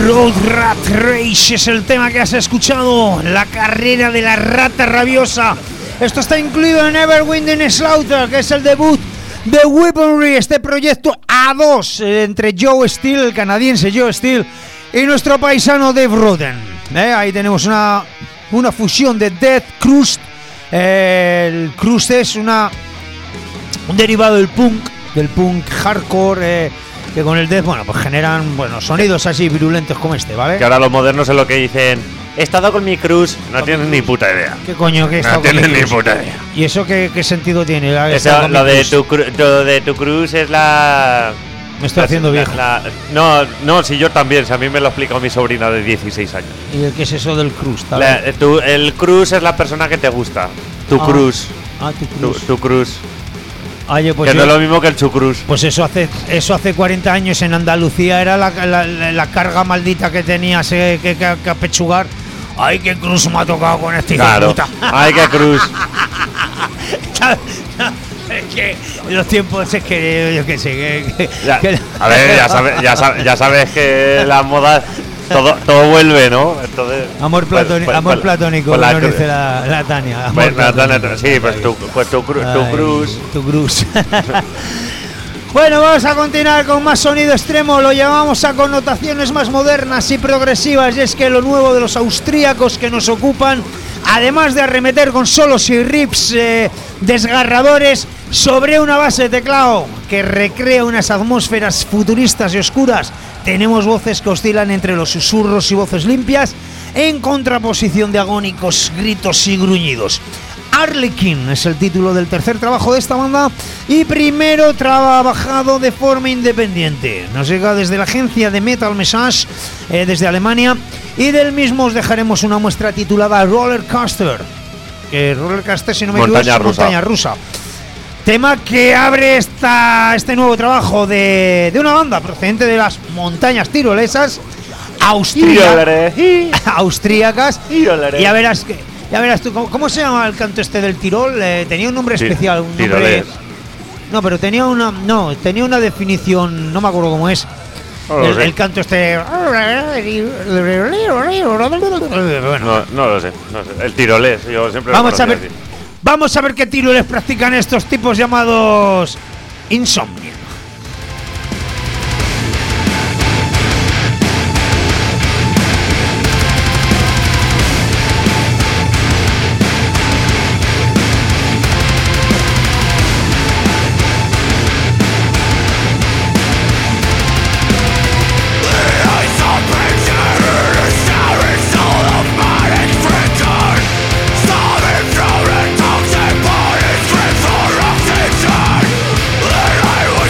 Road Rat Race es el tema que has escuchado, la carrera de la rata rabiosa. Esto está incluido en Everwinding Slaughter, que es el debut de Weaponry, este proyecto a dos entre Joe Steele, el canadiense Joe Steele, y nuestro paisano Dave Roden. ¿Eh? Ahí tenemos una, una fusión de Death Crust. Eh, el Crust es una, un derivado del punk, del punk hardcore, eh, que con el death, bueno, pues generan, bueno, sonidos así virulentos como este, ¿vale? Que ahora los modernos es lo que dicen, he estado con mi Cruz, no tienen ni puta idea. ¿Qué coño que he estado No con tienen mi ni Cruz? puta idea. ¿Y eso qué, qué sentido tiene? La- Eso, estar con lo, mi de Cruz? tu, cru- lo de tu Cruz es la... Me estoy la- haciendo la- viejo. la- no, no, si yo también, si a mí me lo ha explicado mi sobrina de dieciséis años. ¿Y el qué es eso del Cruz? tal La- vez? tu- el Cruz es la persona que te gusta. Tu Ah. Cruz. Ah, tu Tu, Cruz. tu Cruz. Oye, pues que yo- no es lo mismo que el Chucruz. Pues eso hace eso hace cuarenta años en Andalucía era la, la, la- la carga maldita que tenías eh, que, que, que apechugar. Ay, qué cruz me ha tocado con este hijo de Claro. puta. Ay, qué Cruz. Es que los tiempos es que yo qué sé que, que- Ya, que- a ver, ya sabes, ya sabes, ya sabes que las modas todo, todo vuelve, ¿no? Entonces, amor pues- platónico, pues- amor pues- platónico, pues la nos cru- dice la, la Tania. Amor pues la Tania- platónico. sí, pues tu, pues tu, cru- tu Ay, Cruz. Tu cruz. Bueno, vamos a continuar con más sonido extremo. Lo llevamos a connotaciones más modernas y progresivas. Y es que lo nuevo de los austríacos que nos ocupan, además de arremeter con solos y riffs eh, desgarradores sobre una base de teclado que recrea unas atmósferas futuristas y oscuras, tenemos voces que oscilan entre los susurros y voces limpias, en contraposición de agónicos gritos y gruñidos. Harlequin es el título del tercer trabajo de esta banda y primero trabajado de forma independiente. Nos llega desde la agencia de Metal Message, eh, desde Alemania, y del mismo os dejaremos una muestra titulada Roller Coaster. Que Roller Coaster, si no me equivoco, Montaña es rusa. montaña rusa. Tema que abre esta, este nuevo trabajo de, de una banda procedente de las montañas tirolesas, austríacas. austríacas. Íolere. Y ya verás que ya verás tú ¿cómo, cómo se llama el canto este del Tirol. Eh, tenía un nombre Ti- especial, un nombre, tirolés. no, pero tenía una no tenía una definición, no me acuerdo cómo es. No lo el, sé. el canto este. Bueno, No, no lo sé, no sé. El tirolés, yo siempre lo vamos a conocía ver así. vamos a ver qué tiroles practican estos tipos llamados Insomnia. I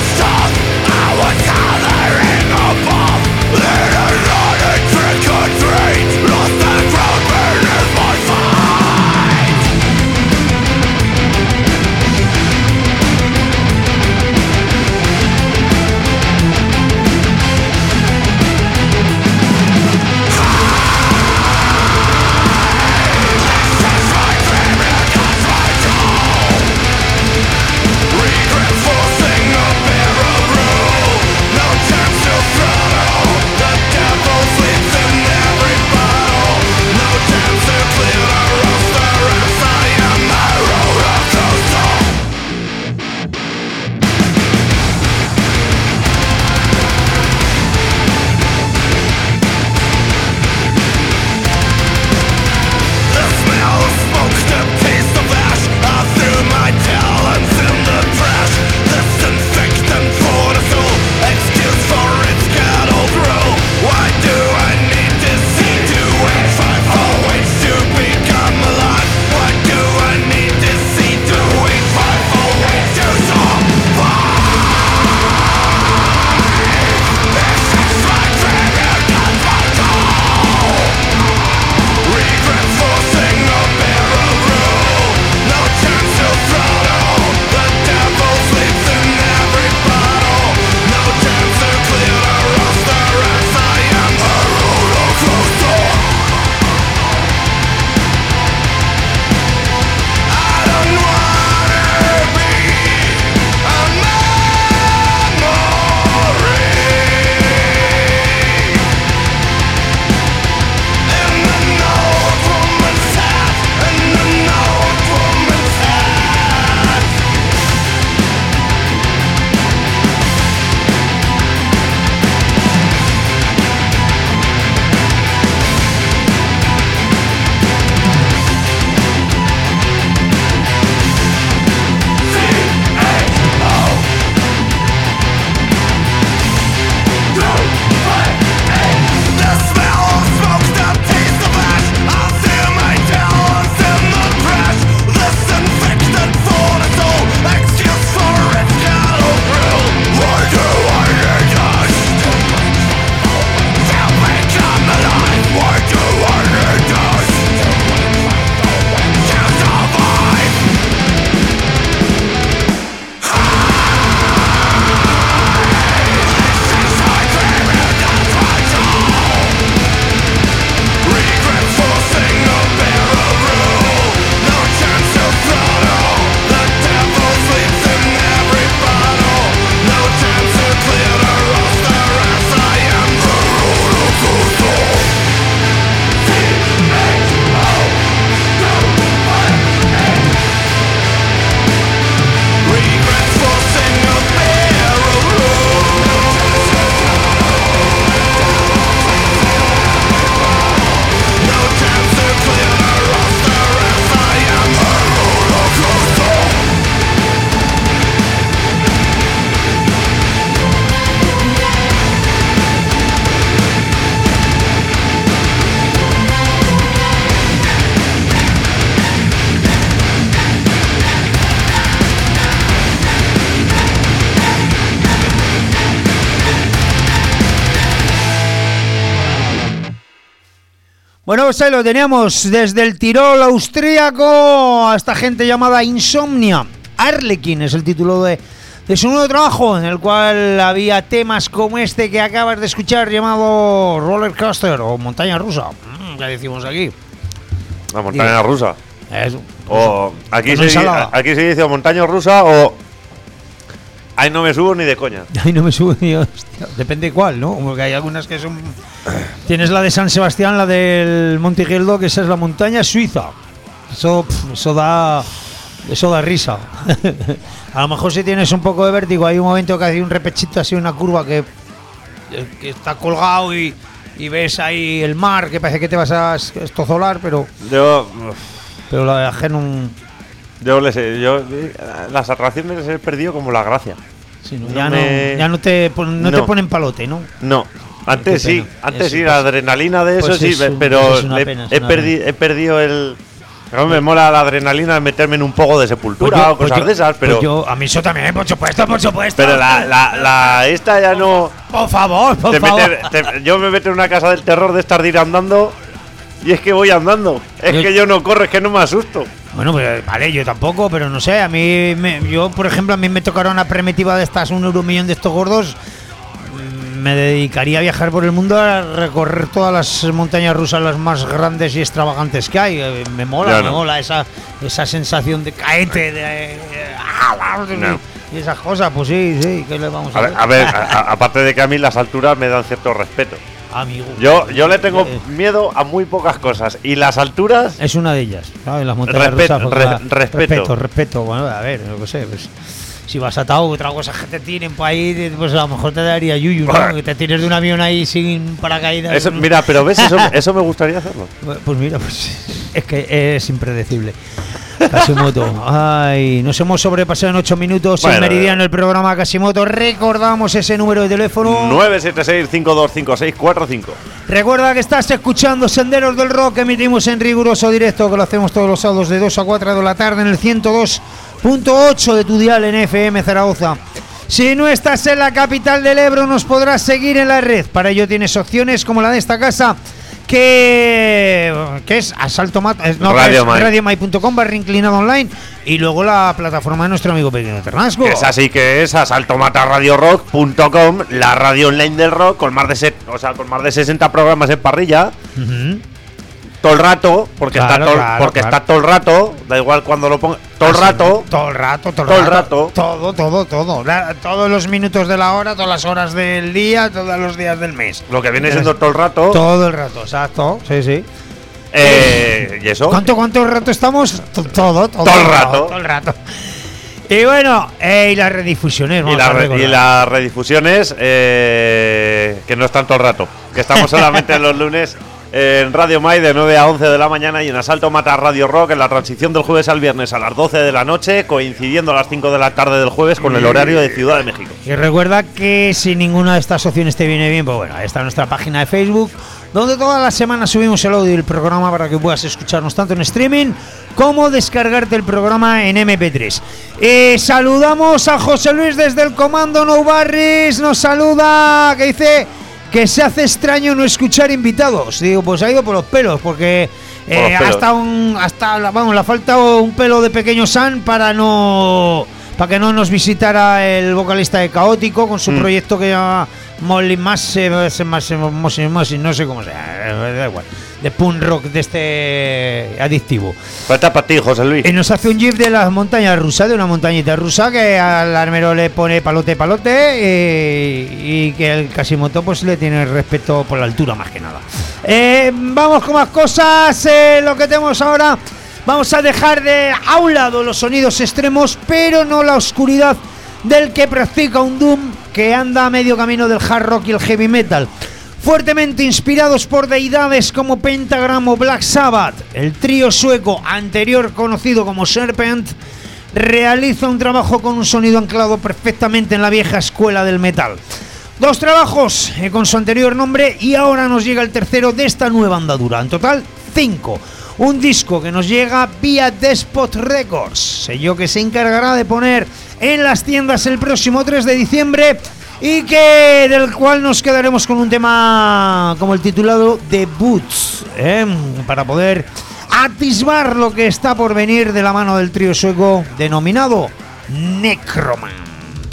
Bueno, pues ahí lo teníamos, desde el Tirol austríaco a esta gente llamada Insomnia. Arlequín es el título de, de su nuevo trabajo, en el cual había temas como este que acabas de escuchar, llamado Roller Coaster o Montaña Rusa. Mm, ¿Qué decimos aquí? La montaña Digo, rusa. Eso. O aquí Con se, ensalada. aquí se dice montaña rusa o ahí no me subo ni de coña. Ay, no me subo ni hostia. Depende cuál, ¿no? Porque hay algunas que son... Tienes la de San Sebastián, la del Monte Geldo, que esa es la montaña suiza. Eso, pff, eso da... Eso da risa. A lo mejor si tienes un poco de vértigo, hay un momento que hay un repechito así, una curva que, que está colgado y, y ves ahí el mar, que parece que te vas a estozolar, pero... Yo Pero la de un... yo le sé, yo las atracciones les he perdido como la gracia. Sí, no, No ya, me- no, ya no te pon- no, te No. ponen palote, ¿no? No, antes Qué sí, pena. antes Eso, sí, pues- la adrenalina de eso pues sí, es un- pero es una le- pena, es he, una perdi- he perdido el... No, me mola la adrenalina de meterme en un poco de sepultura Pues yo- o cosas pues yo- de esas, pero... pues yo, a mí eso también, por supuesto, por supuesto. pero la, la, la- esta ya no... Por favor, por te favor. meter- te- yo me meto en una casa del terror de estar de ir andando y es que voy andando. Es Yo- que yo no corro, es que no me asusto. Bueno, pues vale, yo tampoco, pero no sé, a mí, me- yo por ejemplo, a mí me tocará una primitiva de estas, un euromillón de estos gordos, mm, me dedicaría a viajar por el mundo a recorrer todas las montañas rusas, las más grandes y extravagantes que hay. Eh, Me mola, Ya me no. mola esa, esa sensación de caete, de, eh, ah, No. y esas cosas, pues sí, sí, ¿qué le vamos a, A ver, a ver, a- a- aparte de que a mí las alturas me dan cierto respeto. Amigo. Yo, yo le tengo Eh, miedo a muy pocas cosas y las alturas... Es una de ellas, ¿sabes? Las montañas Respeto, rusas. re- porque la- respeto. respeto, respeto. Bueno, a ver, no sé, pues, si vas atado, otra cosa que te tiren por ahí, pues a lo mejor te daría yuyu, ¿no? Que te tires de un avión ahí sin paracaídas. Eso, ¿no? mira, pero ves, eso, eso me gustaría hacerlo. Pues mira, pues es que es impredecible. Casimoto. Ay, nos hemos sobrepasado en ocho minutos Bueno, en Meridiano el programa Casimoto. Recordamos ese número de teléfono. nueve siete seis, cinco dos cinco seis cuatro cinco. Recuerda que estás escuchando Senderos del Rock, que emitimos en riguroso directo, que lo hacemos todos los sábados de dos a cuatro de la tarde en el ciento dos punto ocho de tu dial en F M Zaragoza. Si no estás en la capital del Ebro, nos podrás seguir en la red. Para ello tienes opciones como la de esta casa, que, que es Asalto Mat, eh, no, Radio que es Mai. radiomai punto com barra inclinado online, y luego la plataforma de nuestro amigo Pequeño Ternasco. Es así que es asaltomatarradiorock punto com, la radio online del rock, con más de set, o sea, con más de sesenta programas en parrilla, Ujú. todo el rato, porque, Claro, está, todo, claro, porque claro. está todo el rato, da igual cuando lo ponga, todo el Ah, sí, rato, todo el rato, todo el todo el rato, rato. todo, todo, todo, La- todos los minutos de la hora, todas las horas del día, todos los días del mes. lo que viene siendo todo el rato, Todo el rato, exacto, sí, sí. eh, y eso, ¿Cuánto, cuánto rato estamos? To- Todo, todo, Todo el rato. todo el rato. Y bueno, eh, y las redifusiones, y, vamos la a re- recordar. y las redifusiones, eh, que no están todo el rato, que estamos solamente los lunes en Radio Mai de nueve a once de la mañana y en Asalto Mata Radio Rock en la transición del jueves al viernes a las doce de la noche, coincidiendo a las cinco de la tarde del jueves con el horario de Ciudad de México. Y recuerda que si ninguna de estas opciones te viene bien, pues bueno, ahí está nuestra página de Facebook, donde todas las semanas subimos el audio del programa para que puedas escucharnos tanto en streaming como descargarte el programa en eme pe tres. Eh, saludamos a José Luis desde el comando No Barris, nos saluda, que dice que se hace extraño no escuchar invitados. Digo, pues ha ido por los pelos, porque Por los eh, pelos. hasta un, hasta la- vamos, le ha faltado un pelo de Pequeño San para no, para que no nos visitara el vocalista de Caótico con su Mm. proyecto que llama Molly Massive, Massive, Massive, Massive, no sé cómo sea, eh, da igual, de punk rock de este adictivo. Falta para ti, José Luis. Y nos hace un gif de las montañas rusas, de una montañita rusa que al armero le pone palote palote, eh, y que el Casimoto pues le tiene respeto por la altura más que nada. Eh, vamos con más cosas, eh, lo que tenemos ahora, vamos a dejar de a un lado los sonidos extremos, pero no la oscuridad del que practica un doom que anda a medio camino del hard rock y el heavy metal. Fuertemente inspirados por deidades como Pentagram o Black Sabbath, el trío sueco anterior conocido como Serpent realiza un trabajo con un sonido anclado perfectamente en la vieja escuela del metal. Dos trabajos eh, con su anterior nombre y ahora nos llega el tercero de esta nueva andadura. En total, cinco. Un disco que nos llega vía Despot Records, sello que se encargará de poner en las tiendas el próximo tres de diciembre y que del cual nos quedaremos con un tema como el titulado Debuts, ¿eh? Para poder atisbar lo que está por venir de la mano del trío sueco denominado Necromant.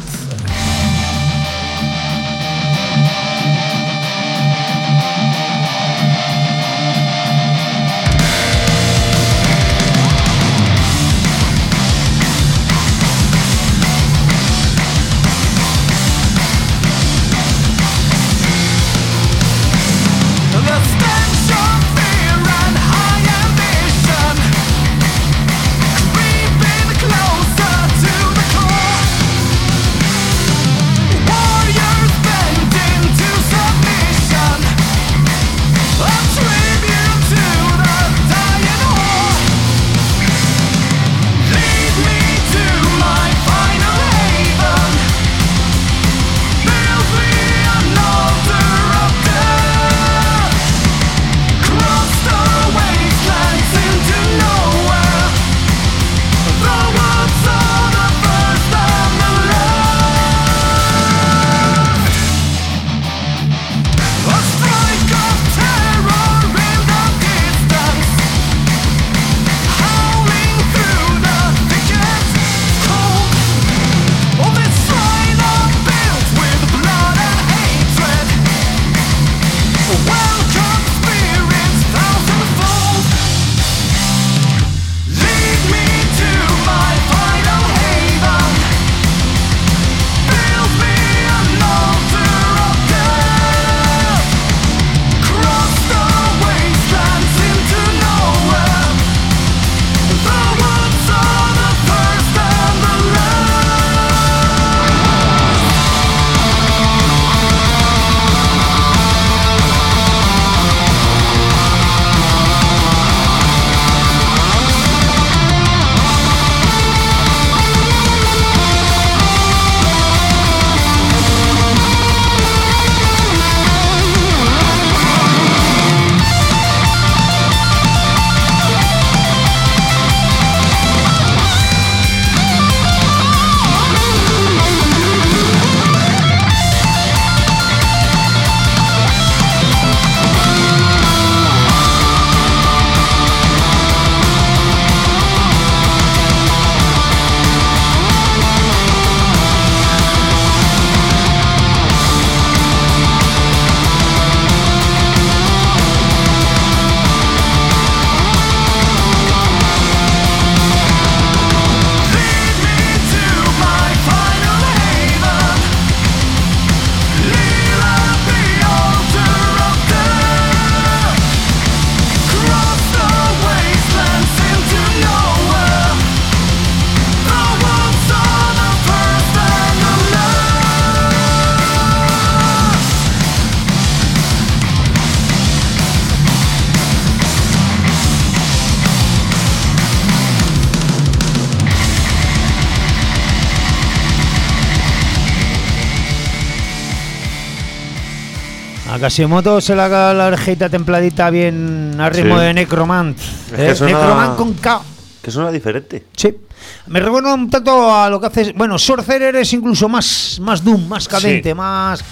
A Casimoto se le haga la orejita templadita bien al ritmo Sí. de Necromant. Es que ¿eh? suena- Necromant con K. Que suena diferente. Sí. Me recuerda un tanto a lo que hace. Bueno, Sorcerer es incluso más, más Doom, más cadente, Sí. más.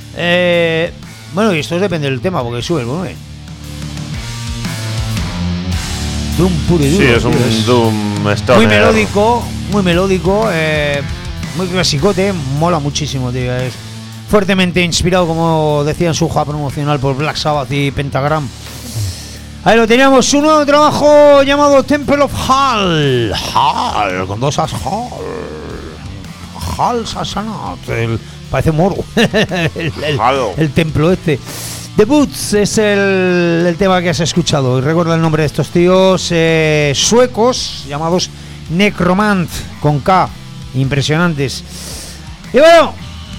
Eh, bueno, y esto depende del tema, porque sube el volumen. Doom puro y Sí, duro. es un tío, es Doom Stoner. muy melódico, muy melódico, eh, muy clasicote, mola muchísimo, tío. Es fuertemente inspirado, como decía en su hoja promocional, por Black Sabbath y Pentagram. Ahí lo teníamos, su nuevo trabajo llamado Temple of Hal. Hal, con dos as, Hal. Hal Sasanat. El, parece moro. el, el, Halo. el templo este. The Boots es el, el tema que has escuchado. Y recuerda el nombre de estos tíos eh, suecos llamados Necromant con K. Impresionantes. Y bueno,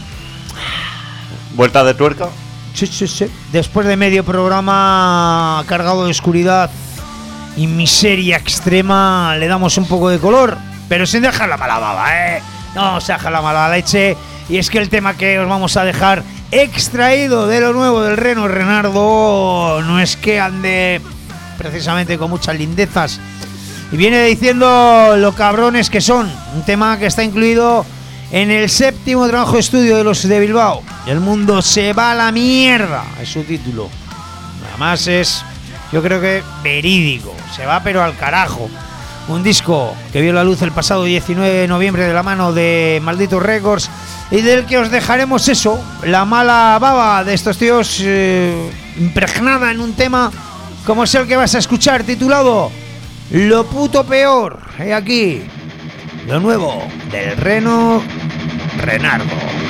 Vuelta de tuerca. sí, sí, sí. Después de medio programa cargado de oscuridad y miseria extrema, le damos un poco de color, pero sin dejar la mala baba, ¿eh? No se deja la mala leche. Y es que el tema que os vamos a dejar extraído de lo nuevo del Reno Renardo no es que ande precisamente con muchas lindezas. Y viene diciendo lo cabrones que son. Un tema que está incluido en el séptimo trabajo de estudio de los de Bilbao. El mundo se va a la mierda, es su título. Además es, yo creo que verídico, se va pero al carajo. Un disco que vio la luz el pasado diecinueve de noviembre de la mano de Malditos Records y del que os dejaremos eso, la mala baba de estos tíos eh, impregnada en un tema como es el que vas a escuchar, titulado Lo puto peor. He aquí lo nuevo del Reno Renardo.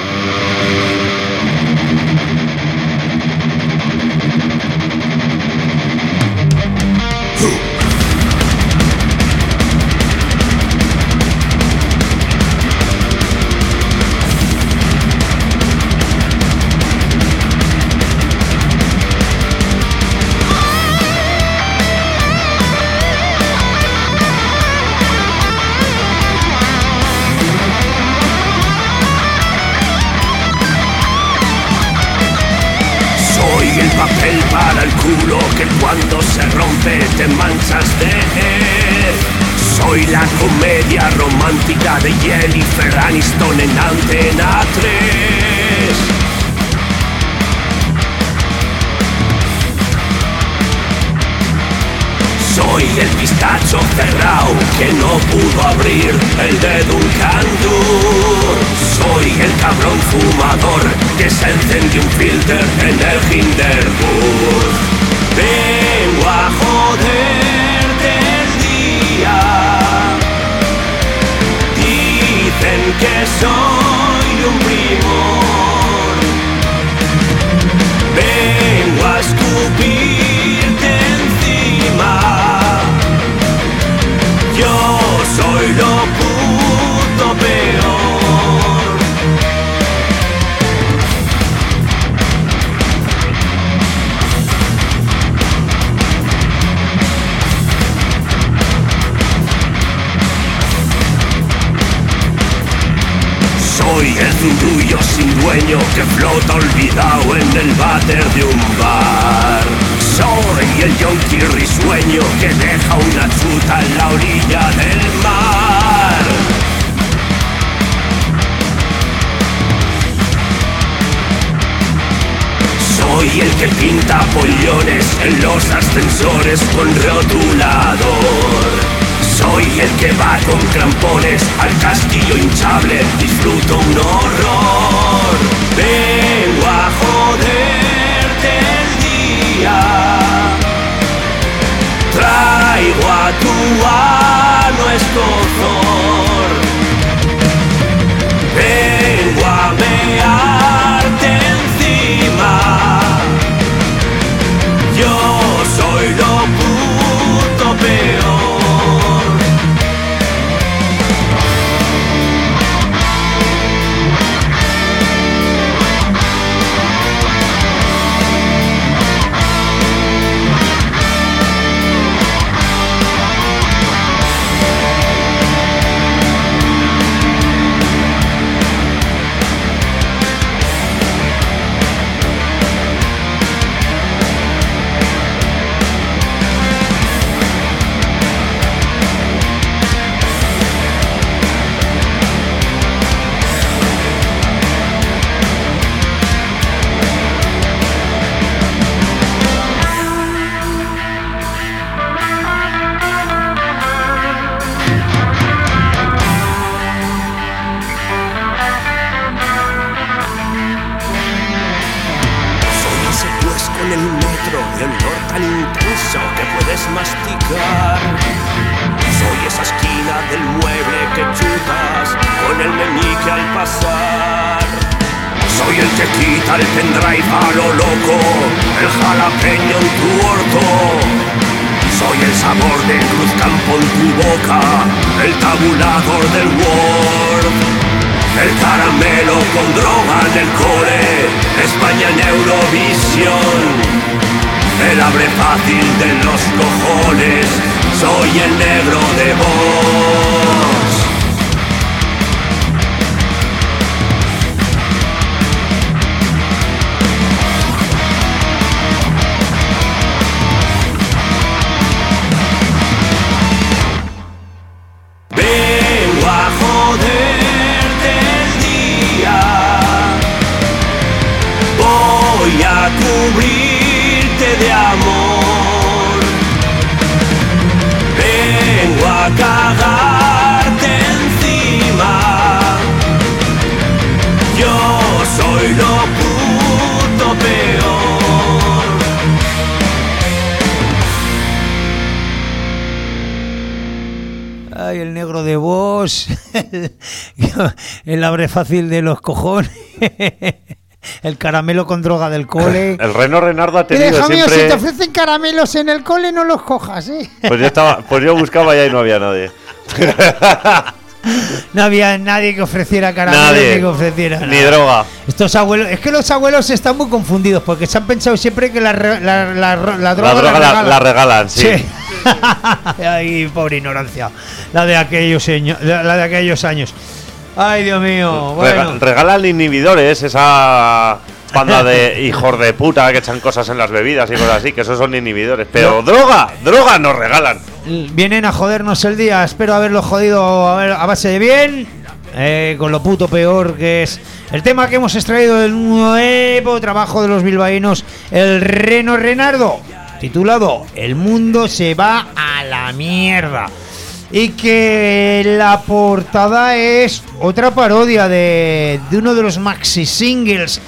Papel para el culo que cuando se rompe te manchas de él. Soy la comedia romántica de Jennifer Aniston en Antena tres. Soy el pistacho cerrado que no pudo abrir el de Duncan Du. Soy el cabrón fumador que se encendió un filter en el Hinderburg. Vengo a joderte el día. Dicen que soy un primor. Vengo a escupirte encima. Yo soy lo puto peor. Soy el zurullo sin dueño que flota olvidado en el váter de un bar. Soy el yonki risueño que deja una chuta en la orilla del mar. Soy el que pinta pollones en los ascensores con rotulador. Soy el que va con crampones al castillo hinchable, disfruto un horror. Vengo a joderte el día. Traigo a tu ano escozor. Vengo a mearte encima. Yo soy lo puto peor. Vengo a joderte el a cubrirte de amor. Vengo a cagarte encima. Yo soy lo puto peor. Ay, el negro de vos. El abre fácil de los cojones. El caramelo con droga del cole. El Reno Renardo ha tenido Deja mío, siempre... si te ofrecen caramelos en el cole, no los cojas, ¿eh? Pues yo, estaba, pues yo buscaba ya y no había nadie. No había nadie que ofreciera caramelos Nadie. ni que ofreciera Ni nada. droga. Estos abuelos, es que los abuelos están muy confundidos porque se han pensado siempre que la, re- la, la, la droga, La droga la, regalan. la regalan, sí. Sí. Ay, pobre ignorancia. La de aquellos años, la de aquellos años. Ay, Dios mío. Rega- Bueno. regalan inhibidores, esa banda de hijos de puta que echan cosas en las bebidas y cosas así, que esos son inhibidores. Pero droga, droga nos regalan. Vienen a jodernos el día. Espero haberlo jodido a, ver, a base de bien. Eh, con lo puto peor que es el tema que hemos extraído del nuevo trabajo de los bilbaínos, el Reno Renardo, titulado El mundo se va a la mierda. Y que la portada es otra parodia de, de uno de los maxi singles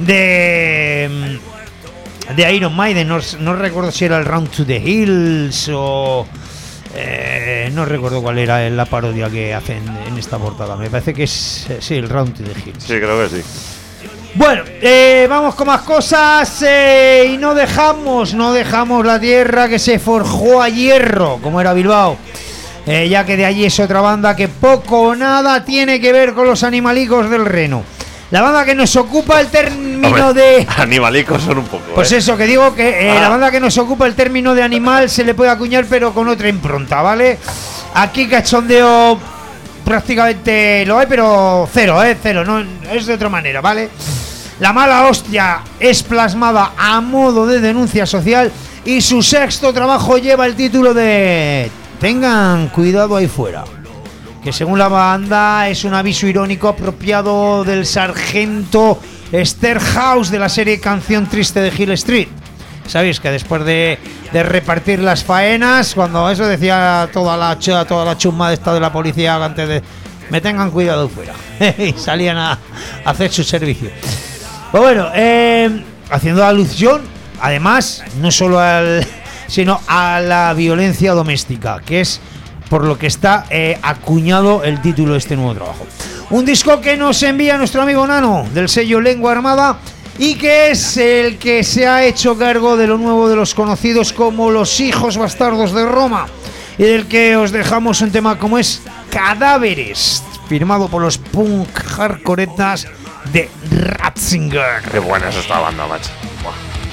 de, de Iron Maiden. No, no recuerdo si era el Round to the Hills o... Eh, no recuerdo cuál era la parodia que hacen en esta portada. Me parece que es... Sí, el Round to the Hills. Sí, creo que sí. Bueno, eh, vamos con más cosas eh, y no dejamos, no dejamos la tierra que se forjó a hierro, como era Bilbao. Eh, ya que de allí es otra banda que poco o nada tiene que ver con los animalicos del Reno. La banda que nos ocupa el término Hombre, de... Animalicos son un poco. Pues ¿eh? eso, que digo que eh, Ah. la banda que nos ocupa el término de animal se le puede acuñar pero con otra impronta, ¿vale? Aquí cachondeo prácticamente lo hay, pero cero, ¿eh? Cero, no es de otra manera, ¿vale? La mala hostia es plasmada a modo de denuncia social y su sexto trabajo lleva el título de... Tengan cuidado ahí fuera, que según la banda es un aviso irónico apropiado del sargento Sterhouse de la serie Canción Triste de Hill Street. Sabéis que después de, de repartir las faenas, cuando eso decía toda la ch- toda la chusma de esta de la policía antes de me tengan cuidado fuera y salían a, a hacer su servicio. Pues bueno, eh, haciendo alusión, además, no solo al sino a la violencia doméstica, que es por lo que está eh, acuñado el título de este nuevo trabajo. Un disco que nos envía nuestro amigo Nano, del sello Lengua Armada, y que es el que se ha hecho cargo de lo nuevo de los conocidos como Los Hijos Bastardos de Roma, y del que os dejamos un tema como es Cadáveres, firmado por los punk hardcoretas de Ratzinger. Qué buena es esta banda, macho. Buah.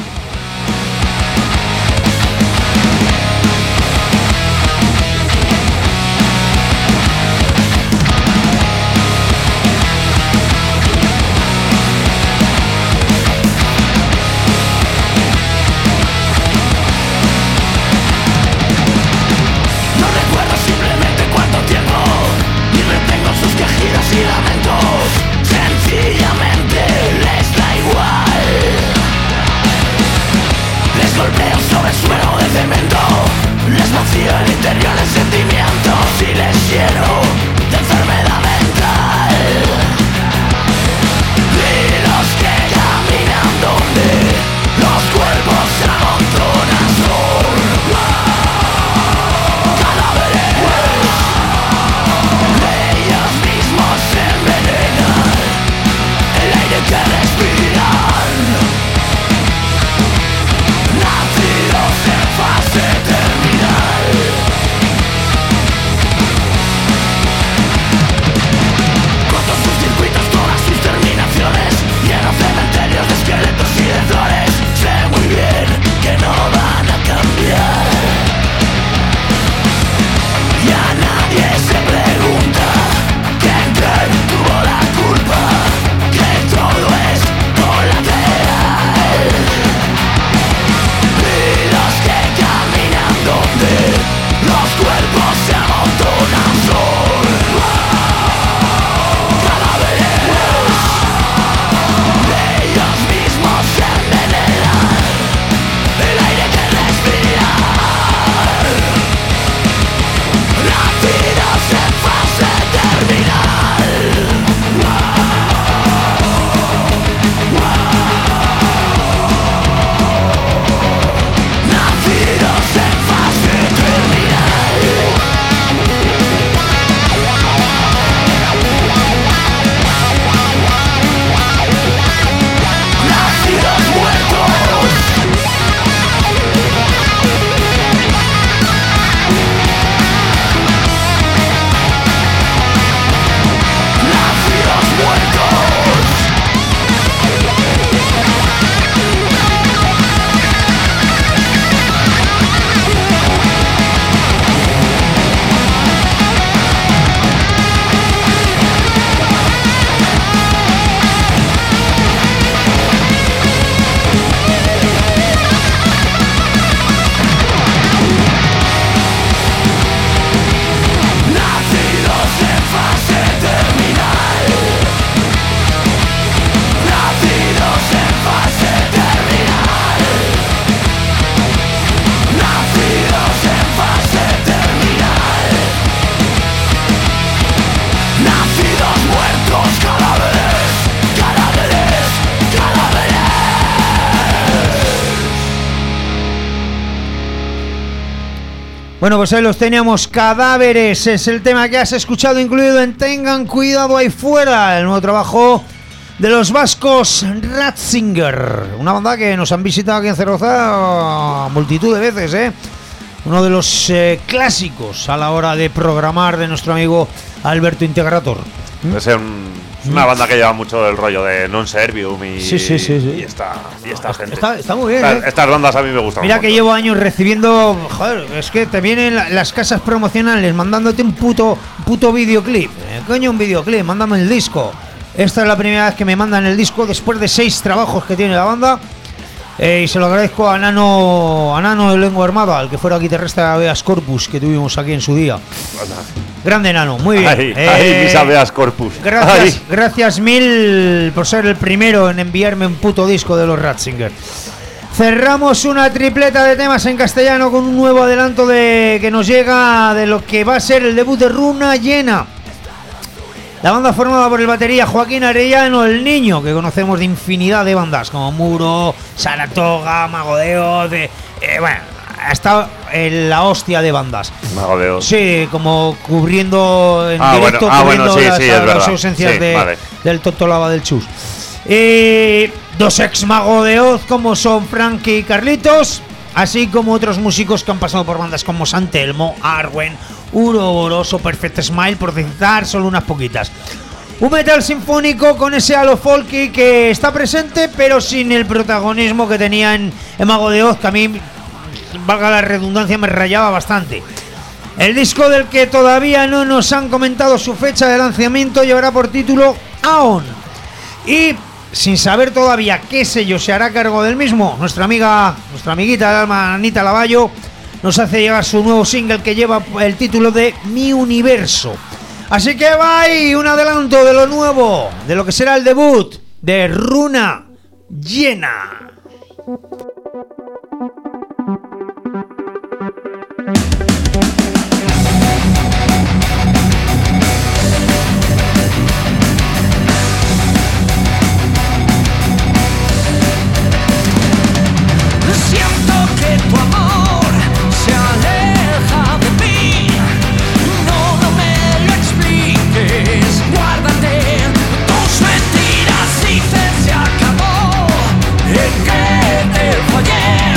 No recuerdo simplemente cuánto tiempo y retengo sus quejidos y lamentos. Sencillamente les da igual. Les golpeo sobre suelo de cemento, les vacío el interior de sentimientos y les lleno de enfermedad mental. Y los que caminan donde los cuerpos se amontonan son cadáveres. Ellos mismos se envenenan el aire que respiran, nacidos en fase terminal. Bueno, pues ahí los teníamos, Cadáveres, es el tema que has escuchado incluido en Tengan Cuidado Ahí Fuera, el nuevo trabajo de los vascos Ratzinger, una banda que nos han visitado aquí en Zaragoza multitud de veces, ¿eh? Uno de los eh, clásicos a la hora de programar de nuestro amigo Alberto Integrator. ¿Mm? Es un, una banda que lleva mucho el rollo de Non Servium y, sí, sí, sí, sí. y esta, y esta gente. Está, está muy bien. Estas, ¿eh? estas bandas a mí me gustan. Mira que llevo años recibiendo, joder, es que te vienen la, las casas promocionales mandándote un puto, puto videoclip. Eh, coño, un videoclip, mándame el disco. Esta es la primera vez que me mandan el disco después de seis trabajos que tiene la banda. Eh, y se lo agradezco a Nano, a Nano de Lengua Armada, el que fuera guitarrista de Habeas Corpus que tuvimos aquí en su día. Grande Nano, muy bien. Ay, eh, ay, mis Habeas Corpus. Gracias, Ay. gracias mil por ser el primero en enviarme un puto disco de los Ratzinger. Cerramos una tripleta de temas en castellano con un nuevo adelanto de que nos llega de lo que va a ser el debut de Runa Llena. La banda formada por el batería Joaquín Arellano, el niño, que conocemos de infinidad de bandas como Muro, Saratoga, Mago de Oz, de, eh, bueno, hasta en la hostia de bandas. Mago de Oz. Sí, como cubriendo en ah, directo, bueno, ah, cubriendo bueno, sí, las, sí, es las verdad. ausencias Sí, de, vale. del Tonto Lava del Chus. Eh, dos ex Mago de Oz como son Frankie y Carlitos, así como otros músicos que han pasado por bandas como San Telmo, Arwen, Uroboros o Perfect Smile, por citar solo unas poquitas. Un metal sinfónico con ese halo folky que está presente, pero sin el protagonismo que tenía en, en Mago de Oz, que a mí, valga la redundancia, me rayaba bastante. El disco del que todavía no nos han comentado su fecha de lanzamiento llevará por título Aon. Y sin saber todavía qué sello se hará cargo del mismo, nuestra amiga, nuestra amiguita del alma, Anita Lavallo, nos hace llegar su nuevo single que lleva el título de Mi Universo. Así que va ahí un adelanto de lo nuevo, de lo que será el debut de Runa Llena. Siento que tu amor se aleja de mí. No, no me lo expliques. Guárdate tus mentiras. Dices se acabó. En que te fallé.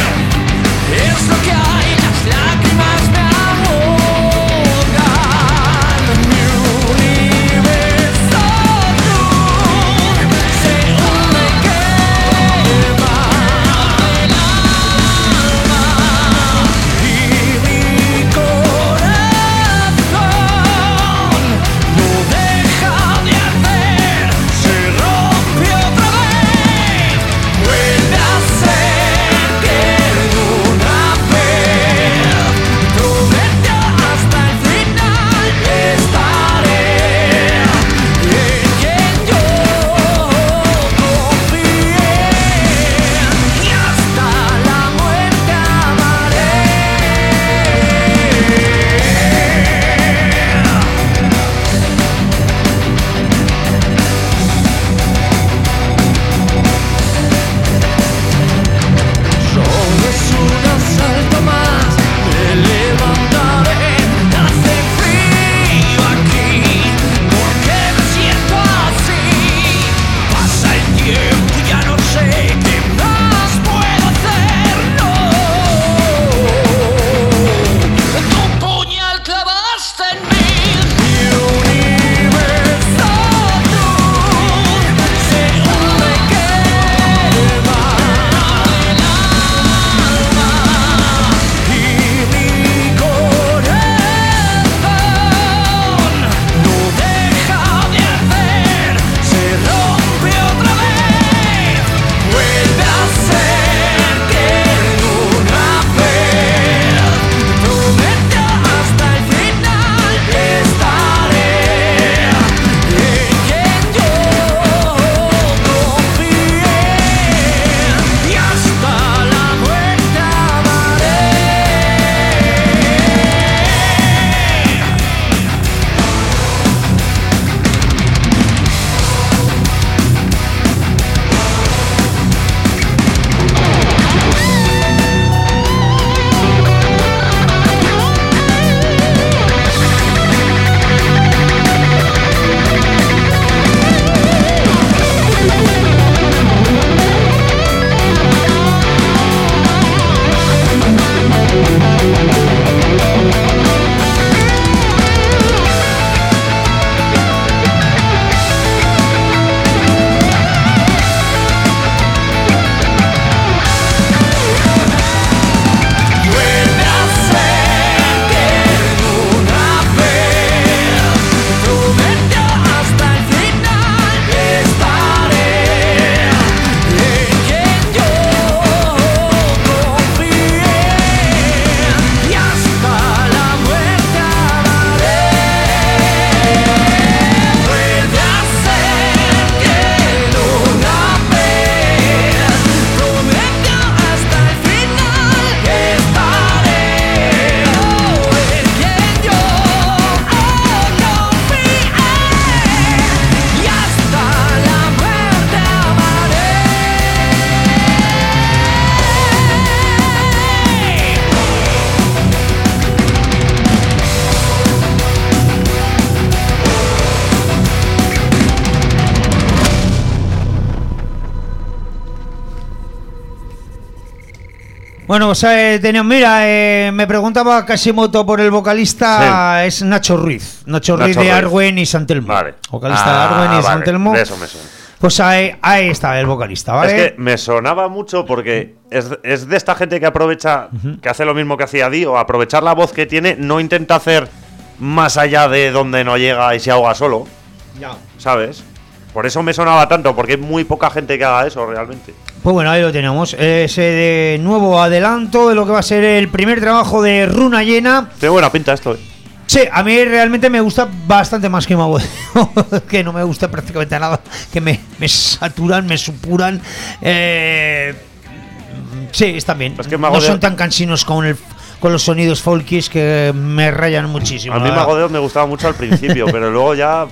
Bueno, pues eh, tenemos, mira, eh, me preguntaba Kashimoto por el vocalista, sí. Es Nacho Ruiz. Nacho, Nacho Ruiz de Ruiz. Arwen y San Telmo. Vale. Vocalista ah, de Arwen y vale. San Telmo. De eso me suena. Pues ahí, ahí está el vocalista, ¿vale? Es que me sonaba mucho porque es, es de esta gente que aprovecha, uh-huh. que hace lo mismo que hacía Dio, aprovechar la voz que tiene, no intenta hacer más allá de donde no llega y se ahoga solo. Ya. ¿Sabes? Por eso me sonaba tanto, porque hay muy poca gente que haga eso realmente. Pues bueno, ahí lo tenemos. Ese de nuevo adelanto de lo que va a ser el primer trabajo de Runa Llena. Tiene buena pinta esto, ¿eh? Sí, a mí realmente me gusta bastante más que Mago. Que no me gusta prácticamente nada. Que me, me saturan, me supuran. Eh, sí, están bien. Es que no son tan cansinos con el... con los sonidos folkies que me rayan muchísimo. A mí Mago de Oz me gustaba mucho al principio, pero luego ya...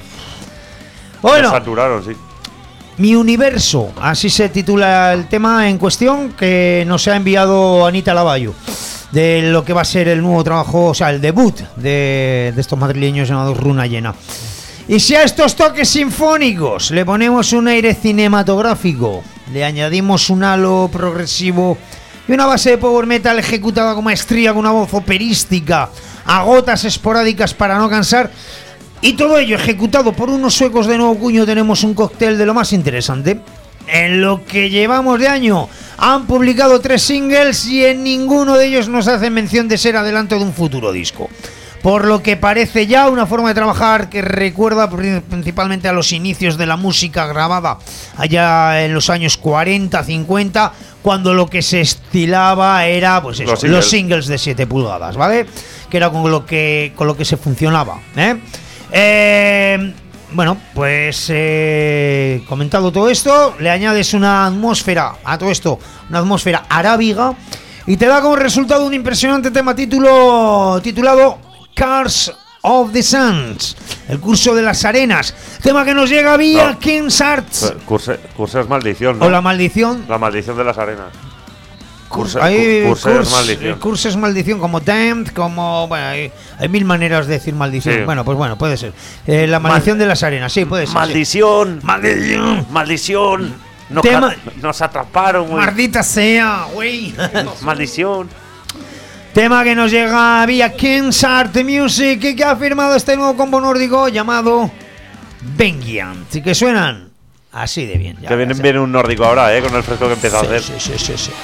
Bueno, me saturaron, sí. Mi universo, así se titula el tema en cuestión que nos ha enviado Anita Lavallo, de lo que va a ser el nuevo trabajo, o sea, el debut de, de estos madrileños llamados Runa Llena. Y si a estos toques sinfónicos le ponemos un aire cinematográfico, le añadimos un halo progresivo y una base de power metal ejecutada con maestría, con una voz operística, a gotas esporádicas para no cansar, y todo ello ejecutado por unos suecos de nuevo cuño, tenemos un cóctel de lo más interesante. En lo que llevamos de año han publicado tres singles y en ninguno de ellos nos hacen mención de ser adelanto de un futuro disco. Por lo que parece ya una forma de trabajar que recuerda principalmente a los inicios de la música grabada allá en los años cuarenta, cincuenta, cuando lo que se estilaba era pues eso, los, singles. los singles de siete pulgadas, ¿vale? Que era con lo que, con lo que se funcionaba, ¿eh? Eh, bueno, pues eh, comentado todo esto, le añades una atmósfera a todo esto, una atmósfera arábiga, y te da como resultado un impresionante tema título titulado Cars of the Sands, el curso de las arenas, tema que nos llega vía no. King's Arts. Curse, curse es maldición, ¿no? O la maldición. La maldición de las arenas. Curse, hay curse, curse, es maldición. Curse es maldición, como damned, como... Bueno, hay, hay mil maneras de decir maldición. Sí. Bueno, pues bueno, puede ser. Eh, la maldición Mal, de las arenas, sí, puede ser. Maldición. Sí. Maldición. Maldición. Nos, Tema, nos atraparon, güey. Maldita sea, güey. Maldición. Tema que nos llega vía King's Art Music y que ha firmado este nuevo combo nórdico llamado Vengeant. Y que suenan así de bien. Ya, que viene, viene un nórdico ahora, ¿eh? Con el fresco que empieza sí, a hacer. Sí, sí, sí, sí.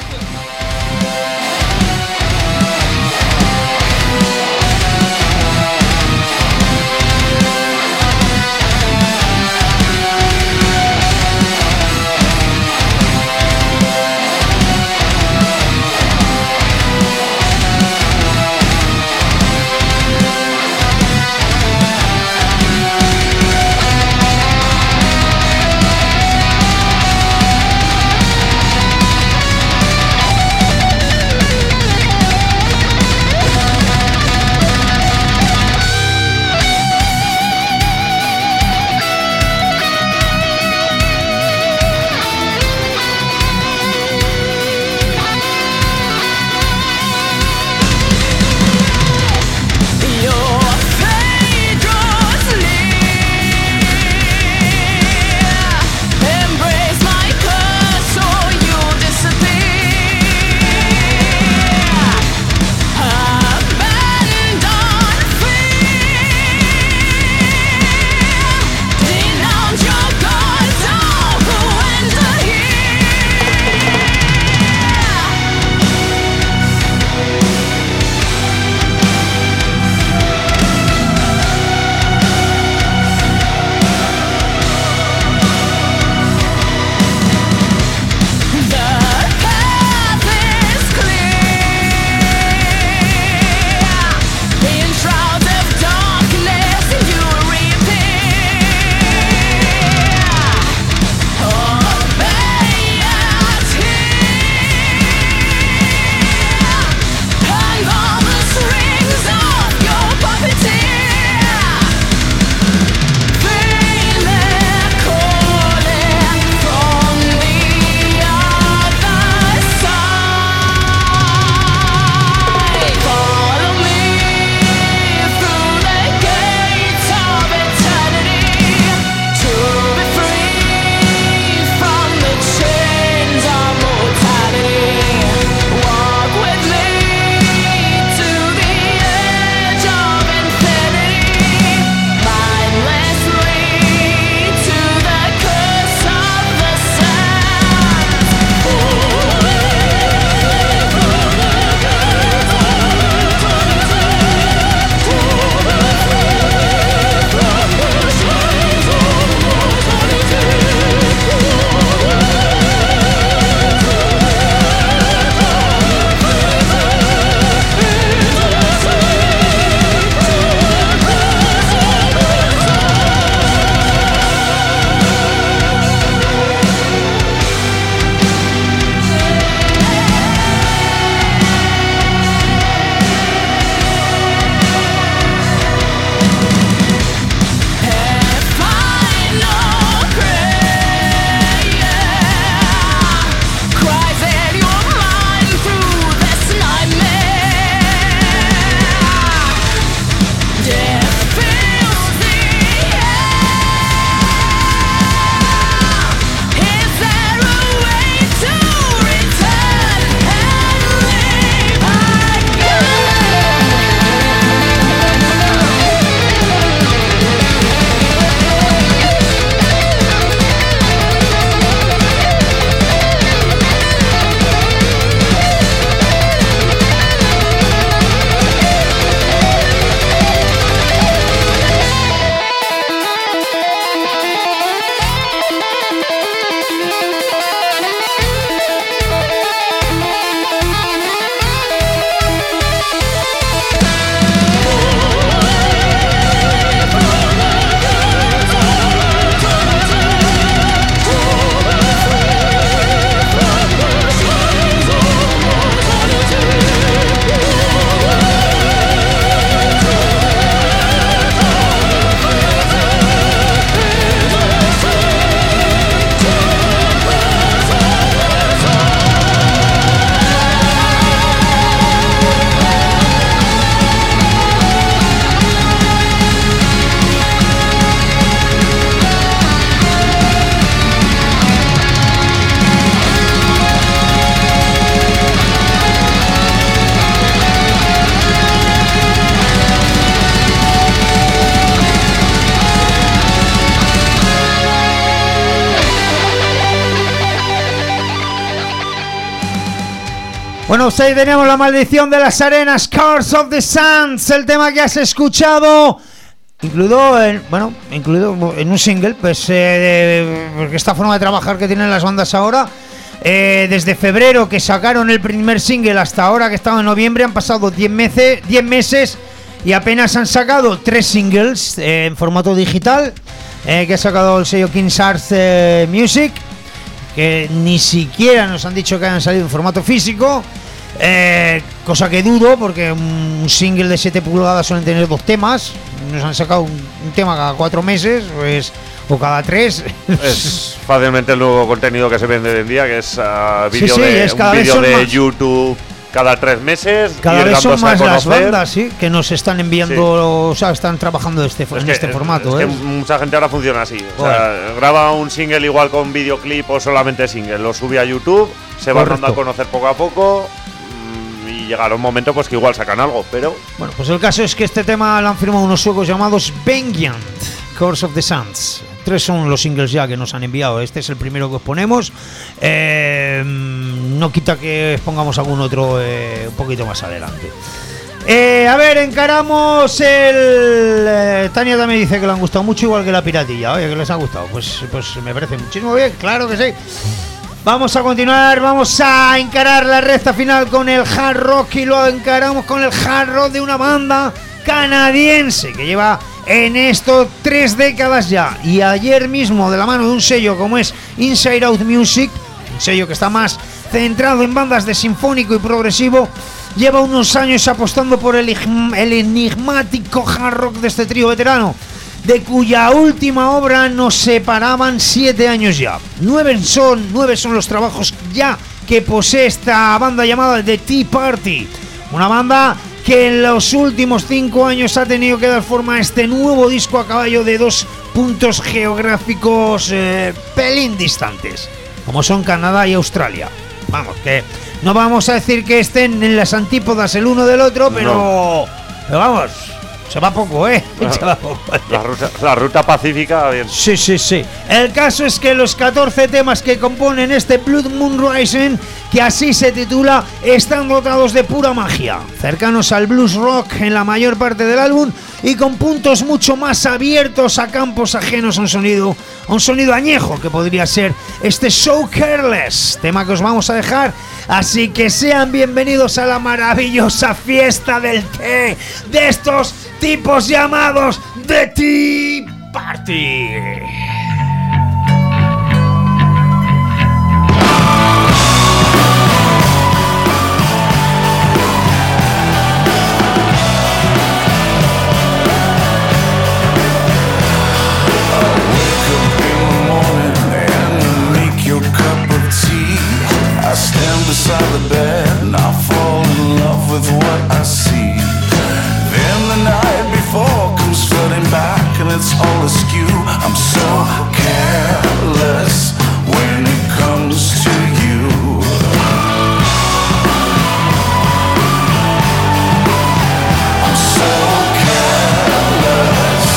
Bueno, pues ahí teníamos La Maldición de las Arenas, Curse of the Sands, el tema que has escuchado, incluido en, bueno, incluido en un single, pues eh, porque esta forma de trabajar que tienen las bandas ahora, eh, desde febrero que sacaron el primer single hasta ahora que estaba en noviembre, han pasado diez meses, diez meses y apenas han sacado tres singles eh, en formato digital, eh, que ha sacado el sello King's Arts eh, Music, que ni siquiera nos han dicho que hayan salido en formato físico, eh, cosa que dudo porque un single de siete pulgadas suelen tener dos temas, nos han sacado un, un tema cada cuatro meses pues, o cada tres. Es fácilmente el nuevo contenido que se vende hoy en día, que es uh, vídeo sí, sí, de, es un vídeo de más. YouTube cada tres meses. Cada vez son más las conocer. bandas, sí, que nos están enviando, sí. O sea, están trabajando este, en que, este formato. Es ¿eh? que mucha gente ahora funciona así. O bueno. sea, graba un single igual con videoclip o solamente single, lo sube a YouTube, se van dando a conocer poco a poco mmm, y llegará un momento pues que igual sacan algo, pero... Bueno, pues el caso es que este tema lo han firmado unos suecos llamados Vengeant, Curse of the Sands. Tres son los singles ya que nos han enviado. Este es el primero que os ponemos. Eh, no quita que os pongamos algún otro eh, un poquito más adelante. Eh, a ver, encaramos el... Eh, Tania también dice que le han gustado mucho, igual que La Piratilla. Oye, que les ha gustado. Pues, pues me parece muchísimo bien, claro que sí. Vamos a continuar, vamos a encarar la recta final con el hard rock y lo encaramos con el hard rock de una banda canadiense que lleva en esto tres décadas ya, y ayer mismo de la mano de un sello como es Inside Out Music, un sello que está más centrado en bandas de sinfónico y progresivo, lleva unos años apostando por el, el enigmático hard rock de este trío veterano, de cuya última obra nos separaban siete años ya. Nueve son, nueve son los trabajos ya que posee esta banda llamada The Tea Party, una banda que en los últimos cinco años ha tenido que dar forma a este nuevo disco a caballo de dos puntos geográficos eh, pelín distantes, como son Canadá y Australia. Vamos, que no vamos a decir que estén en las antípodas el uno del otro, pero, no. pero vamos, se va poco, ¿eh? Se va poco. La ruta, la ruta pacífica, bien. Sí, sí, sí. El caso es que los catorce temas que componen este Blood Moon Rising, que así se titula, están dotados de pura magia, cercanos al blues rock en la mayor parte del álbum y con puntos mucho más abiertos a campos ajenos a un sonido, a un sonido añejo que podría ser este So Careless, tema que os vamos a dejar. Así que sean bienvenidos a la maravillosa fiesta del té de estos tipos llamados The Tea Party. I stand beside the bed and I fall in love with what I see. Then the night before comes flooding back and it's all askew. I'm so careless when it comes to you. I'm so careless.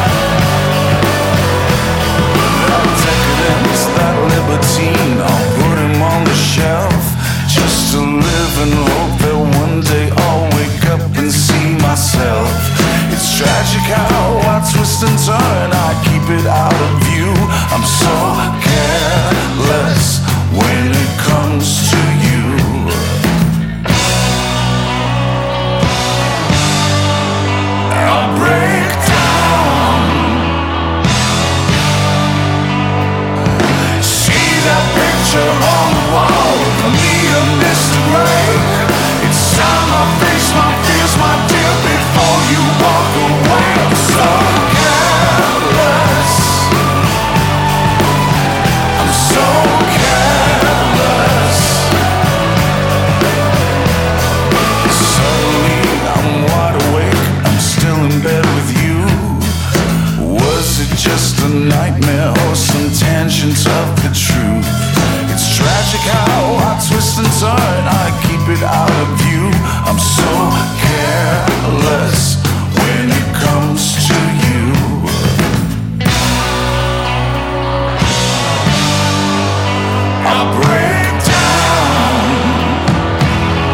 That decadence, that libertine, I'll put him on the shelf just to live and hope that one day I'll wake up and see myself. It's tragic how I twist and turn, I keep it out of view. I'm so careless when it comes to you. I'll break down. See that picture on the wall of me and Mister Gray. It's time I face my fears, my dear, before you walk away. I'm so careless. I'm so careless. Suddenly I'm wide awake, I'm still in bed with you. Was it just a nightmare or some tangent of the truth? It's tragic how I twist and turn, I keep it out of view. I'm so careless when it comes to you. I break down.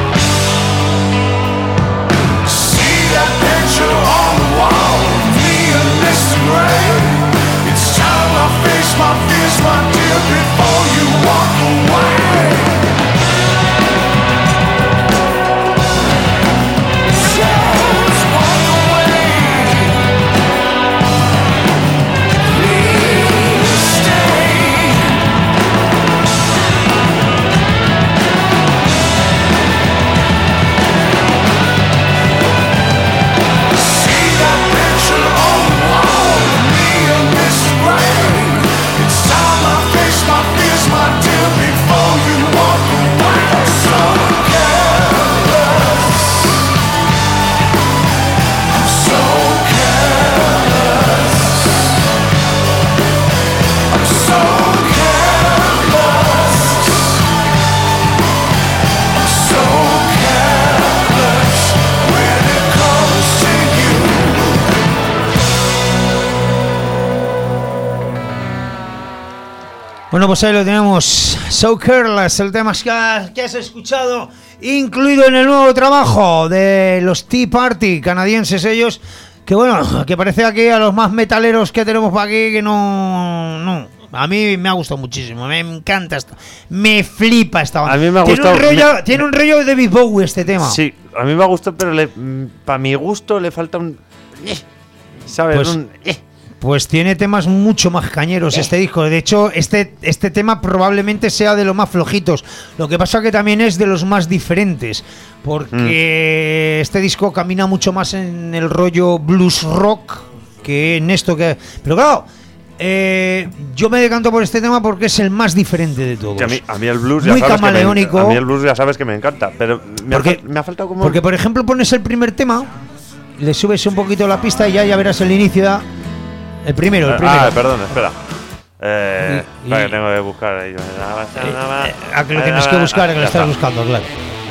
Bueno, pues ahí lo tenemos. So Careless, el tema que has, que has escuchado, incluido en el nuevo trabajo de los Tea Party, canadienses ellos, que bueno, que parece aquí a los más metaleros que tenemos por aquí, que no... no. A mí me ha gustado muchísimo, me encanta esto, me flipa esta banda. A mí me ha tiene gustado. Un rollo, me... Tiene un rollo de David Bowie este tema. Sí, a mí me ha gustado, pero le, para mi gusto le falta un... ¿Sabes? Pues, un... Pues tiene temas mucho más cañeros este disco. De hecho, este, este tema probablemente sea de los más flojitos. Lo que pasa que también es de los más diferentes. Porque mm. este disco camina mucho más en el rollo blues rock que en esto que... Pero claro, eh, yo me decanto por este tema porque es el más diferente de todos. Que a, mí, a mí el blues ya Muy sabes camaleónico. Que me, a mí el blues ya sabes que me encanta. Pero me, porque, ha, me ha faltado como... Porque, por ejemplo, pones el primer tema, le subes un poquito la pista y ya, ya verás el inicio ya. El primero, el primero. Ah, perdón, espera. Eh, y, espera y, que tengo que buscar ahí. Eh, a que lo tienes que buscar, que lo estás buscando, claro.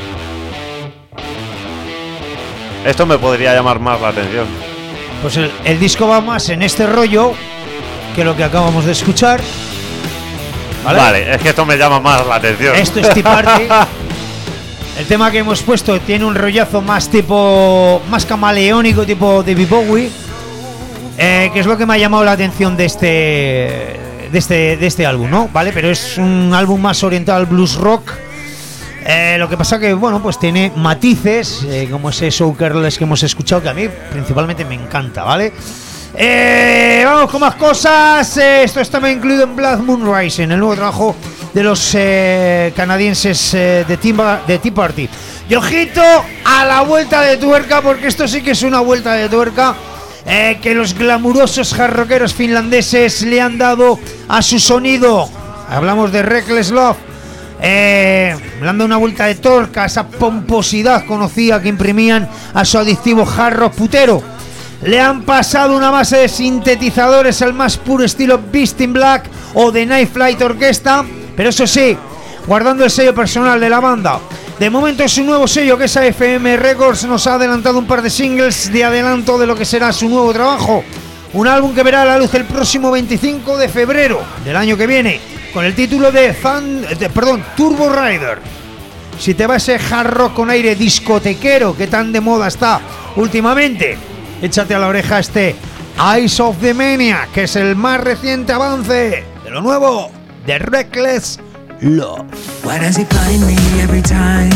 Esto me podría llamar más la atención. Pues el, el disco va más en este rollo que lo que acabamos de escuchar. Vale, vale, es que esto me llama más la atención. Esto es Tea Party. El tema que hemos puesto tiene un rollazo más tipo, más camaleónico, tipo David Bowie. Eh, que es lo que me ha llamado la atención de este, de este, de este álbum, ¿no? Vale, pero es un álbum más orientado al blues rock. Eh, lo que pasa que, bueno, pues tiene matices, eh, como ese So Careless que hemos escuchado, que a mí principalmente me encanta, ¿vale? Eh, vamos con más cosas. Eh, esto está incluido en Blood Moon Rising, el nuevo trabajo de los eh, canadienses eh, de, Tea, de Tea Party. Y ojito a la vuelta de tuerca, porque esto sí que es una vuelta de tuerca. Eh, que los glamurosos hard rockeros finlandeses le han dado a su sonido. Hablamos de Reckless Love. Eh, le han dado una vuelta de torca a esa pomposidad conocida que imprimían a su adictivo hard rock putero. Le han pasado una base de sintetizadores al más puro estilo Beast in Black o de Night Flight Orquesta, pero eso sí, guardando el sello personal de la banda. De momento su nuevo sello, que es A F M Records, nos ha adelantado un par de singles de adelanto de lo que será su nuevo trabajo. Un álbum que verá la luz el próximo veinticinco de febrero del año que viene, con el título de, Fan, de perdón, Turbo Rider. Si te va ese hard rock con aire discotequero que tan de moda está últimamente, échate a la oreja este Eyes of the Mania, que es el más reciente avance de lo nuevo de Reckless Love. Why does he find me every time?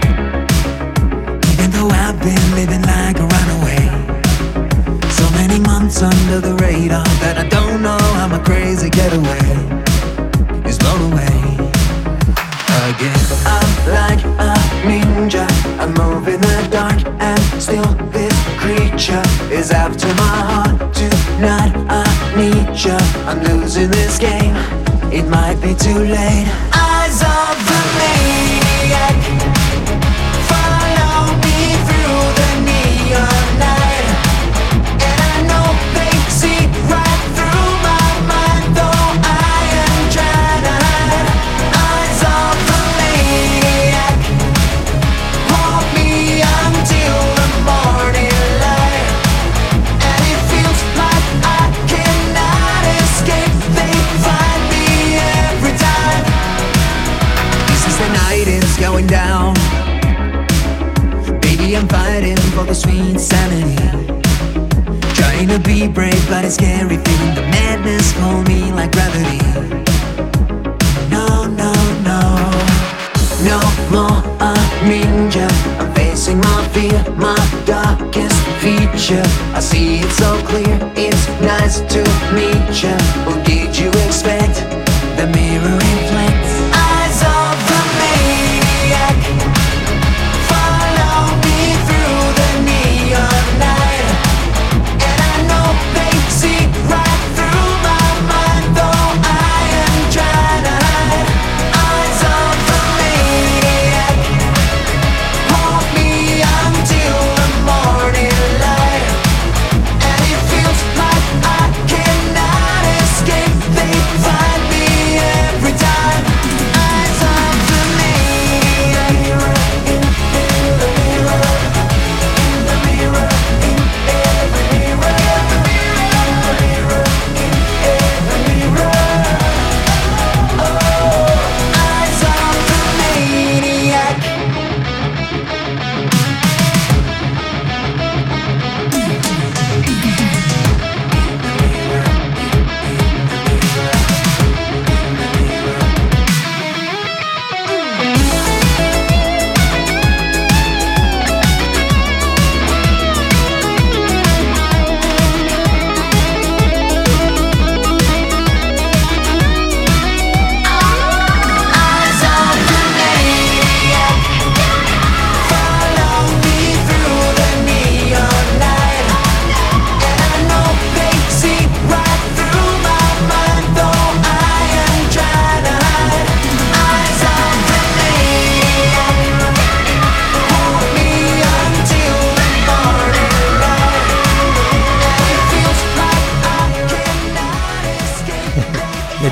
Even though I've been living like a runaway. So many months under the radar that I don't know how my crazy getaway is blown away. Again, I'm like a ninja, I move in the dark and still this creature is after my heart. Tonight I need you, I'm losing this game, it might be too late. Eyes of the maniac, follow me through the neon night. And I know they see right through my mind, though I am trying to hide. Eyes of the maniac, hold me until the morning light. And it feels like I cannot escape, they find me every time. This is the night is going down. Baby, I'm fighting for the sweet sanity. Trying to be brave, but it's scary, feeling the madness pull me like gravity. No, no, no, no more a ninja. I'm facing my fear, my darkest feature. I see it so clear, it's nice to meet you. Who did you expect? The mirror reflects. Eyes of the maniac, follow me through the neon night. And I know they see right through my mind, though I am trying to hide. Eyes of the maniac, hold me until the morning light. And it feels like I cannot escape, they find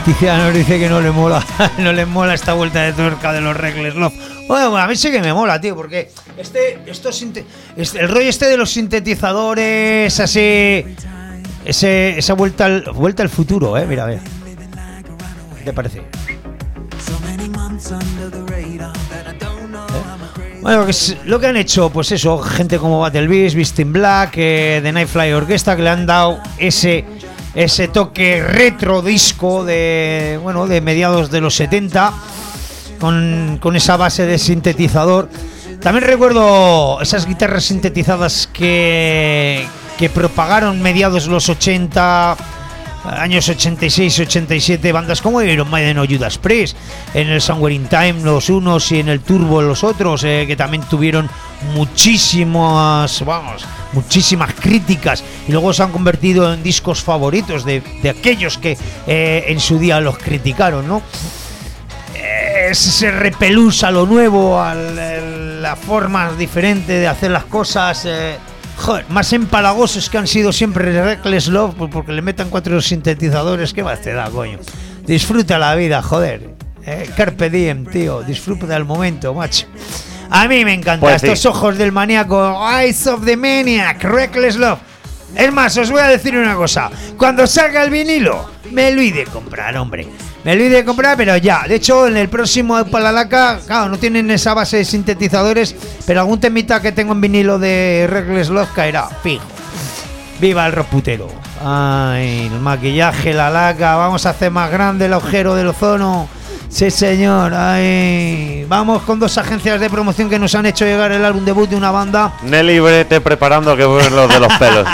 Tiziano dice que no le mola, no le mola esta vuelta de tuerca de los Reckless Love. Bueno, a mí sí que me mola, tío, porque este, estos, este, el rollo este de los sintetizadores, así, ese, esa vuelta al, vuelta al futuro, eh, mira, a ver, ¿qué te parece? ¿Eh? Bueno, que es lo que han hecho, pues eso, gente como Battle Beast, Beast in Black, eh, The Nightfly Orchestra, que le han dado ese ese toque retro disco de, bueno, de mediados de los setenta, con, con esa base de sintetizador. También recuerdo esas guitarras sintetizadas que, que propagaron mediados de los ochenta, años ochenta y seis, ochenta y siete, bandas como Iron Maiden o Judas Priest, en el Somewhere in Time los unos y en el Turbo los otros, eh, que también tuvieron muchísimas, vamos, muchísimas críticas y luego se han convertido en discos favoritos de, de aquellos que eh, en su día los criticaron, ¿no? Eh, se repelusa lo nuevo, al, el, la forma diferente de hacer las cosas. Eh, Joder, más empalagosos que han sido siempre Reckless Love, porque le metan cuatro sintetizadores. ¿Qué más te da, coño? Disfruta la vida, joder. Eh, Carpe diem, tío. Disfruta del momento, macho. A mí me encanta. Pues estos sí. Ojos del maníaco. Eyes of the Maniac. Reckless Love. Es más, os voy a decir una cosa. Cuando salga el vinilo, me lo he de comprar, hombre. Me lo he de comprar, pero ya. De hecho, en el próximo Palalaca, claro, no tienen esa base de sintetizadores, pero algún temita que tengo en vinilo de Reckless Love caerá, fijo. Viva el rock putero. Ay, el maquillaje, la laca. Vamos a hacer más grande el agujero del ozono. Sí, señor. Ay, vamos con dos agencias de promoción que nos han hecho llegar el álbum debut de una banda. Nelly Brete preparando que vuelven los de los pelos.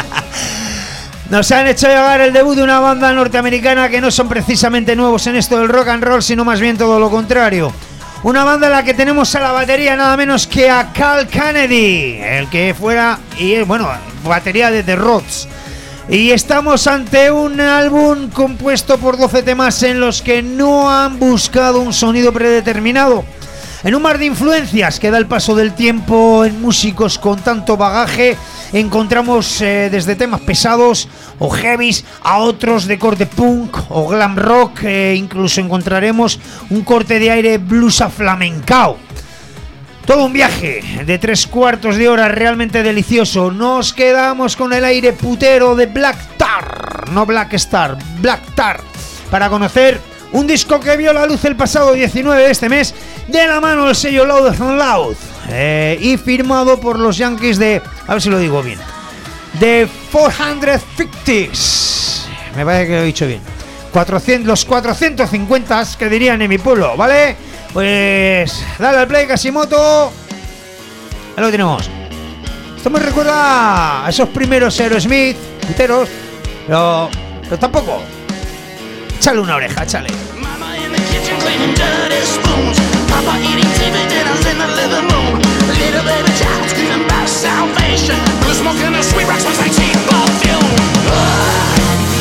Nos han hecho llegar el debut de una banda norteamericana que no son precisamente nuevos en esto del rock and roll, sino más bien todo lo contrario. Una banda en la que tenemos a la batería nada menos que a Cal Kennedy, el que fuera, y bueno, batería de The Rods. Y estamos ante un álbum compuesto por doce temas en los que no han buscado un sonido predeterminado. En un mar de influencias que da el paso del tiempo en músicos con tanto bagaje, encontramos eh, desde temas pesados o heavies a otros de corte punk o glam rock, eh, incluso encontraremos un corte de aire blues aflamencao. Todo un viaje de tres cuartos de hora realmente delicioso. Nos quedamos con el aire putero de Black Tar, no Black Star, Black Tar, para conocer un disco que vio la luz el pasado diecinueve de este mes de la mano del sello Loud and Loud, eh, y firmado por los Yankees de, a ver si lo digo bien, de cuatrocientos cincuenta. Me parece que lo he dicho bien. cuatrocientos, los cuatrocientos cincuenta que dirían en mi pueblo, ¿vale? Pues dale al play, Casimoto. Ahí lo tenemos. Esto me recuerda a esos primeros Aerosmith, puteros, pero, pero tampoco. Échale una oreja, échale. Mama in the kitchen cleaning dirty spoons. Papa eating T V dinners in the living room. Little baby child screaming about salvation. Who's smoking a sweet rocks like cheap perfume? Ah,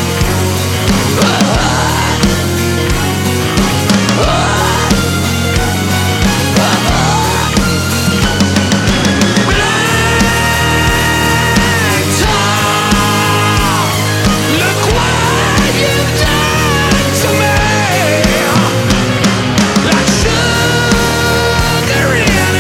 ah, ah, ah. Sugar in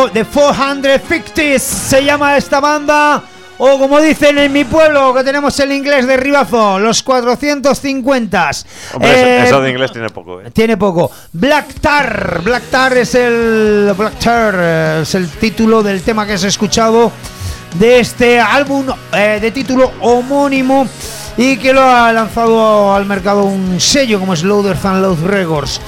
The cuatrocientos cincuenta se llama esta banda, o como dicen en mi pueblo, que tenemos el inglés de ribazo, los cuatrocientos cincuenta. Hombre, eh, eso de inglés tiene poco, ¿eh? Tiene poco. Black Tar, Black Tar es el Black Tar es el título del tema que has escuchado de este álbum eh, de título homónimo y que lo ha lanzado al mercado un sello como es Louder Than Loud Records.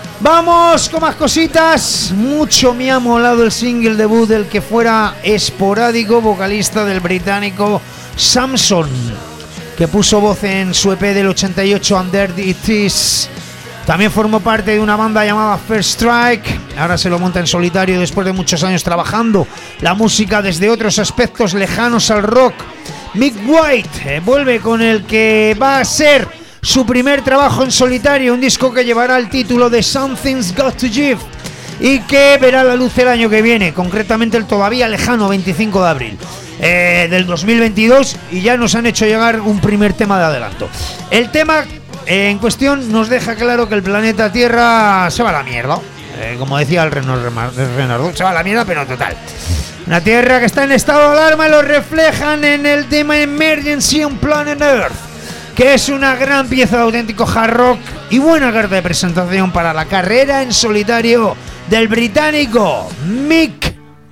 Vamos con más cositas. Mucho me ha molado el single debut del que fuera esporádico vocalista del británico Samson, que puso voz en su E P del ochenta y ocho Under It Is. También formó parte de una banda llamada First Strike. Ahora se lo monta en solitario después de muchos años trabajando la música desde otros aspectos lejanos al rock. Mick White eh, vuelve con el que va a ser su primer trabajo en solitario, un disco que llevará el título de Something's Got to Give y que verá la luz el año que viene, concretamente el todavía lejano veinticinco de abril eh, del dos mil veintidós, y ya nos han hecho llegar un primer tema de adelanto. El tema eh, en cuestión nos deja claro que el planeta Tierra se va a la mierda, eh, como decía el Renardo, se va a la mierda, pero total. Una Tierra que está en estado de alarma, lo reflejan en el tema Emergency on Planet Earth, que es una gran pieza de auténtico hard rock y buena carta de presentación para la carrera en solitario del británico Mick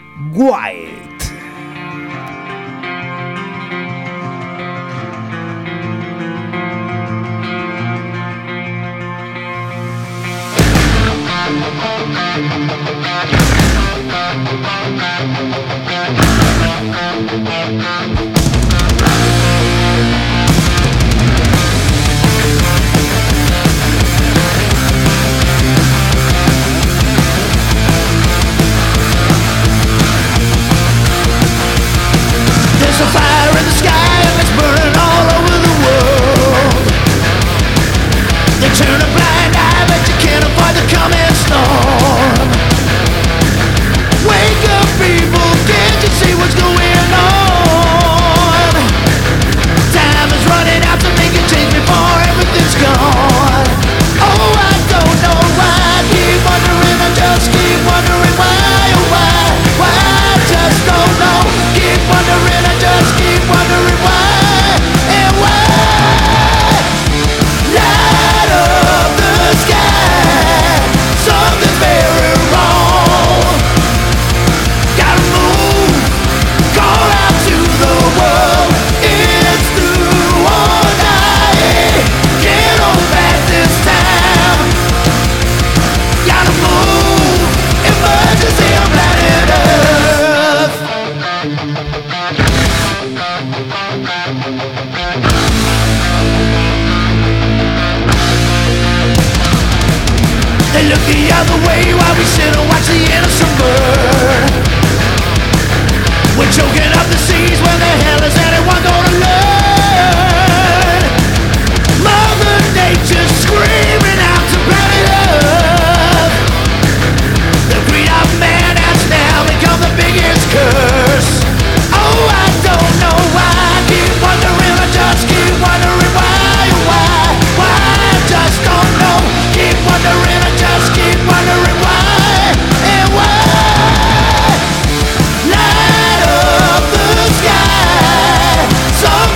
White. Light up the sky.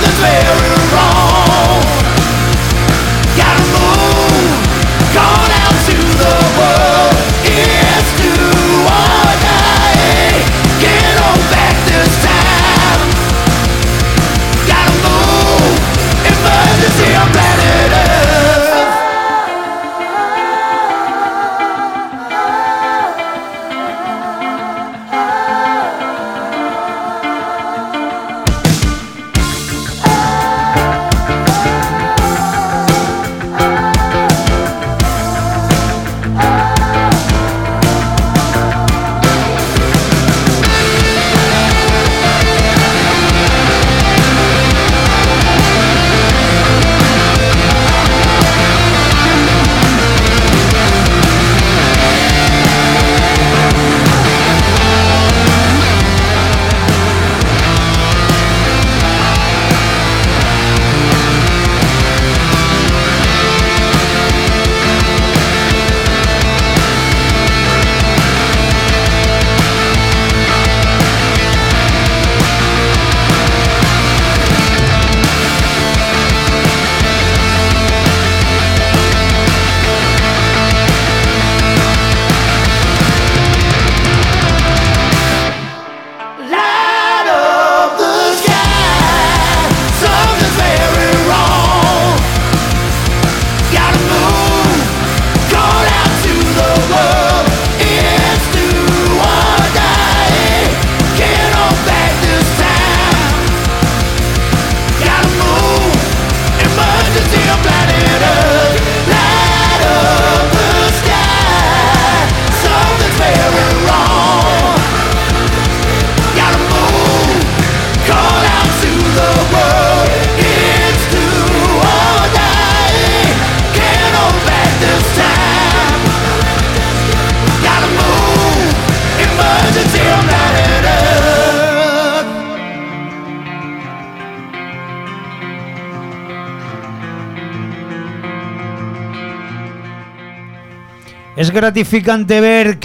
Es gratificante ver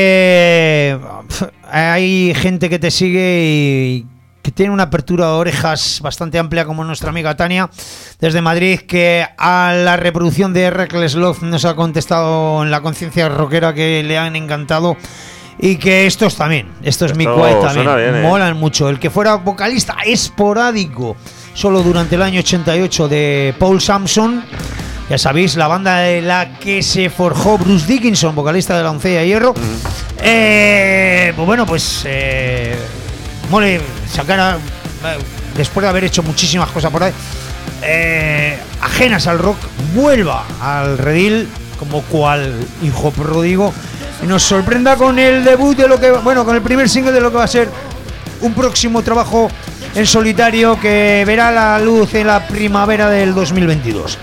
que hay gente que te sigue y que tiene una apertura de orejas bastante amplia, como nuestra amiga Tania desde Madrid, que a la reproducción de Reckless Love nos ha contestado en la conciencia rockera que le han encantado. Y que estos también, estos Esto Mi Quiet también, bien, ¿eh? molan mucho. El que fuera vocalista esporádico solo durante el año ochenta y ocho de Paul Samson, ya sabéis, la banda de la que se forjó Bruce Dickinson, vocalista de la Oncella de Hierro. Mm. Eh, pues bueno, pues eh, mole sacar a, después de haber hecho muchísimas cosas por ahí, eh, ajenas al rock, vuelva al redil como cual hijo pródigo y nos sorprenda con el debut de lo que, bueno, con el primer single de lo que va a ser un próximo trabajo en solitario que verá la luz en la primavera del dos mil veintidós.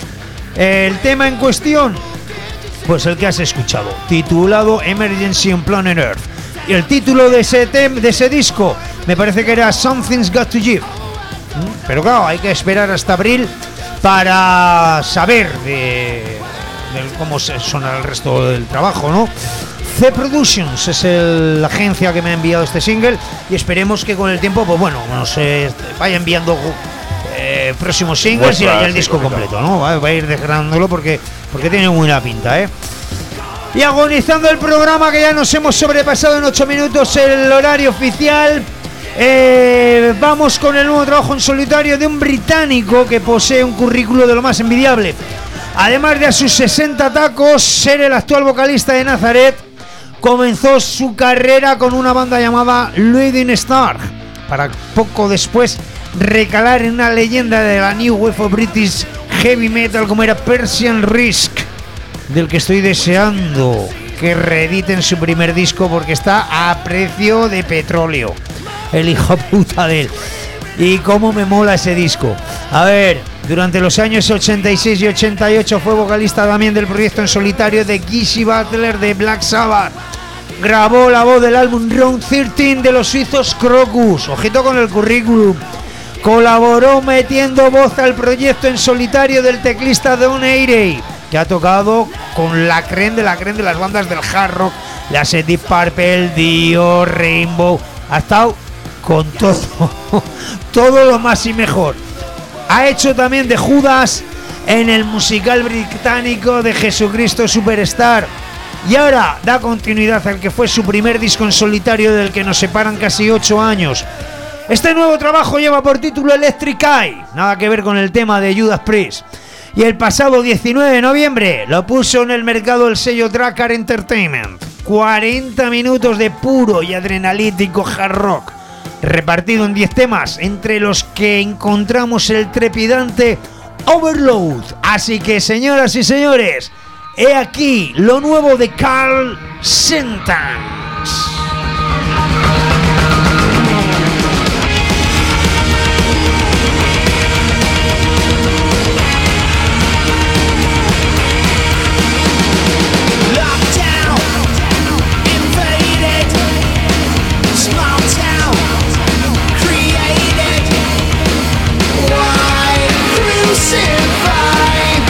El tema en cuestión, pues el que has escuchado, titulado Emergency on Planet Earth. Y el título de ese, tem- de ese disco me parece que era Something's Got to Give. Pero claro, hay que esperar hasta abril para saber de, de cómo se suena el resto del trabajo, ¿no? C Productions es el, la agencia que me ha enviado este single y esperemos que con el tiempo, pues bueno, nos eh, vaya enviando eh, próximos singles y haya el disco completo, ¿no? Va, va a ir desgranándolo porque, porque tiene muy buena pinta, ¿eh? Y agonizando el programa, que ya nos hemos sobrepasado en ocho minutos el horario oficial, eh, vamos con el nuevo trabajo en solitario de un británico que posee un currículo de lo más envidiable. Además de a sus sesenta tacos ser el actual vocalista de Nazareth, comenzó su carrera con una banda llamada Leading Star, para poco después recalar en una leyenda de la New Wave of British Heavy Metal como era Persian Risk, del que estoy deseando que reediten su primer disco porque está a precio de petróleo, el hijo puta de él. Y cómo me mola ese disco. A ver, durante los años ochenta y seis y ochenta y ocho fue vocalista también del proyecto en solitario de Geezy Butler de Black Sabbath. Grabó la voz del álbum Round trece de los suizos Crocus. Ojito con el currículum. Colaboró metiendo voz al proyecto en solitario del teclista Don Airey, que ha tocado con la creme de la creme de las bandas del hard rock, las Deep Purple, Dio, Rainbow. Ha estado con todo, todo lo más y mejor. Ha hecho también de Judas en el musical británico de Jesucristo Superstar. Y ahora da continuidad al que fue su primer disco en solitario, del que nos separan casi ocho años. Este nuevo trabajo lleva por título Electric Eye, nada que ver con el tema de Judas Priest. Y el pasado diecinueve de noviembre lo puso en el mercado el sello Drakkar Entertainment. cuarenta minutos de puro y adrenalítico hard rock, repartido en diez temas, entre los que encontramos el trepidante Overload. Así que, señoras y señores, he aquí lo nuevo de Carl Sentence.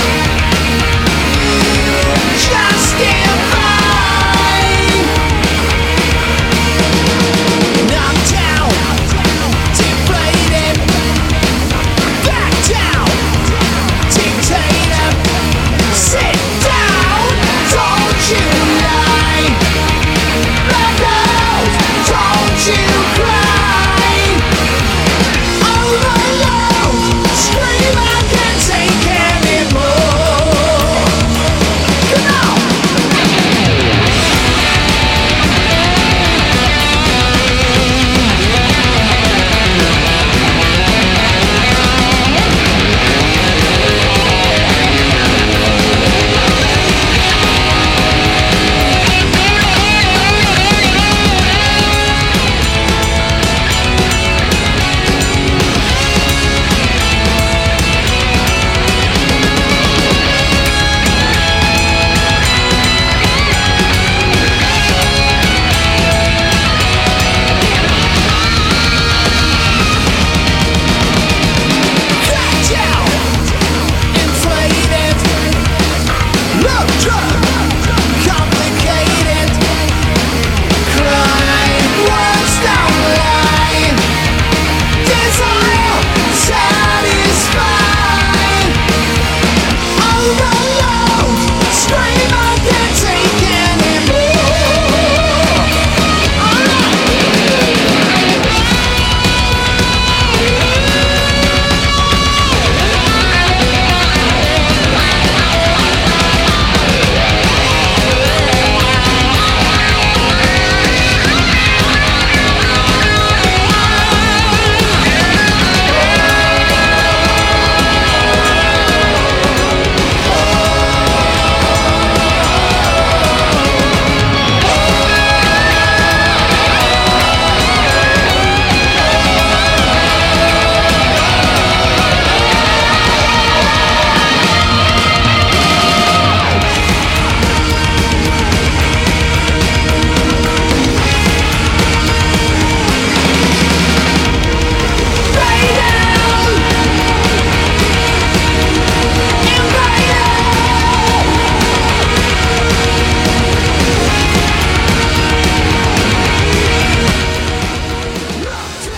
Justify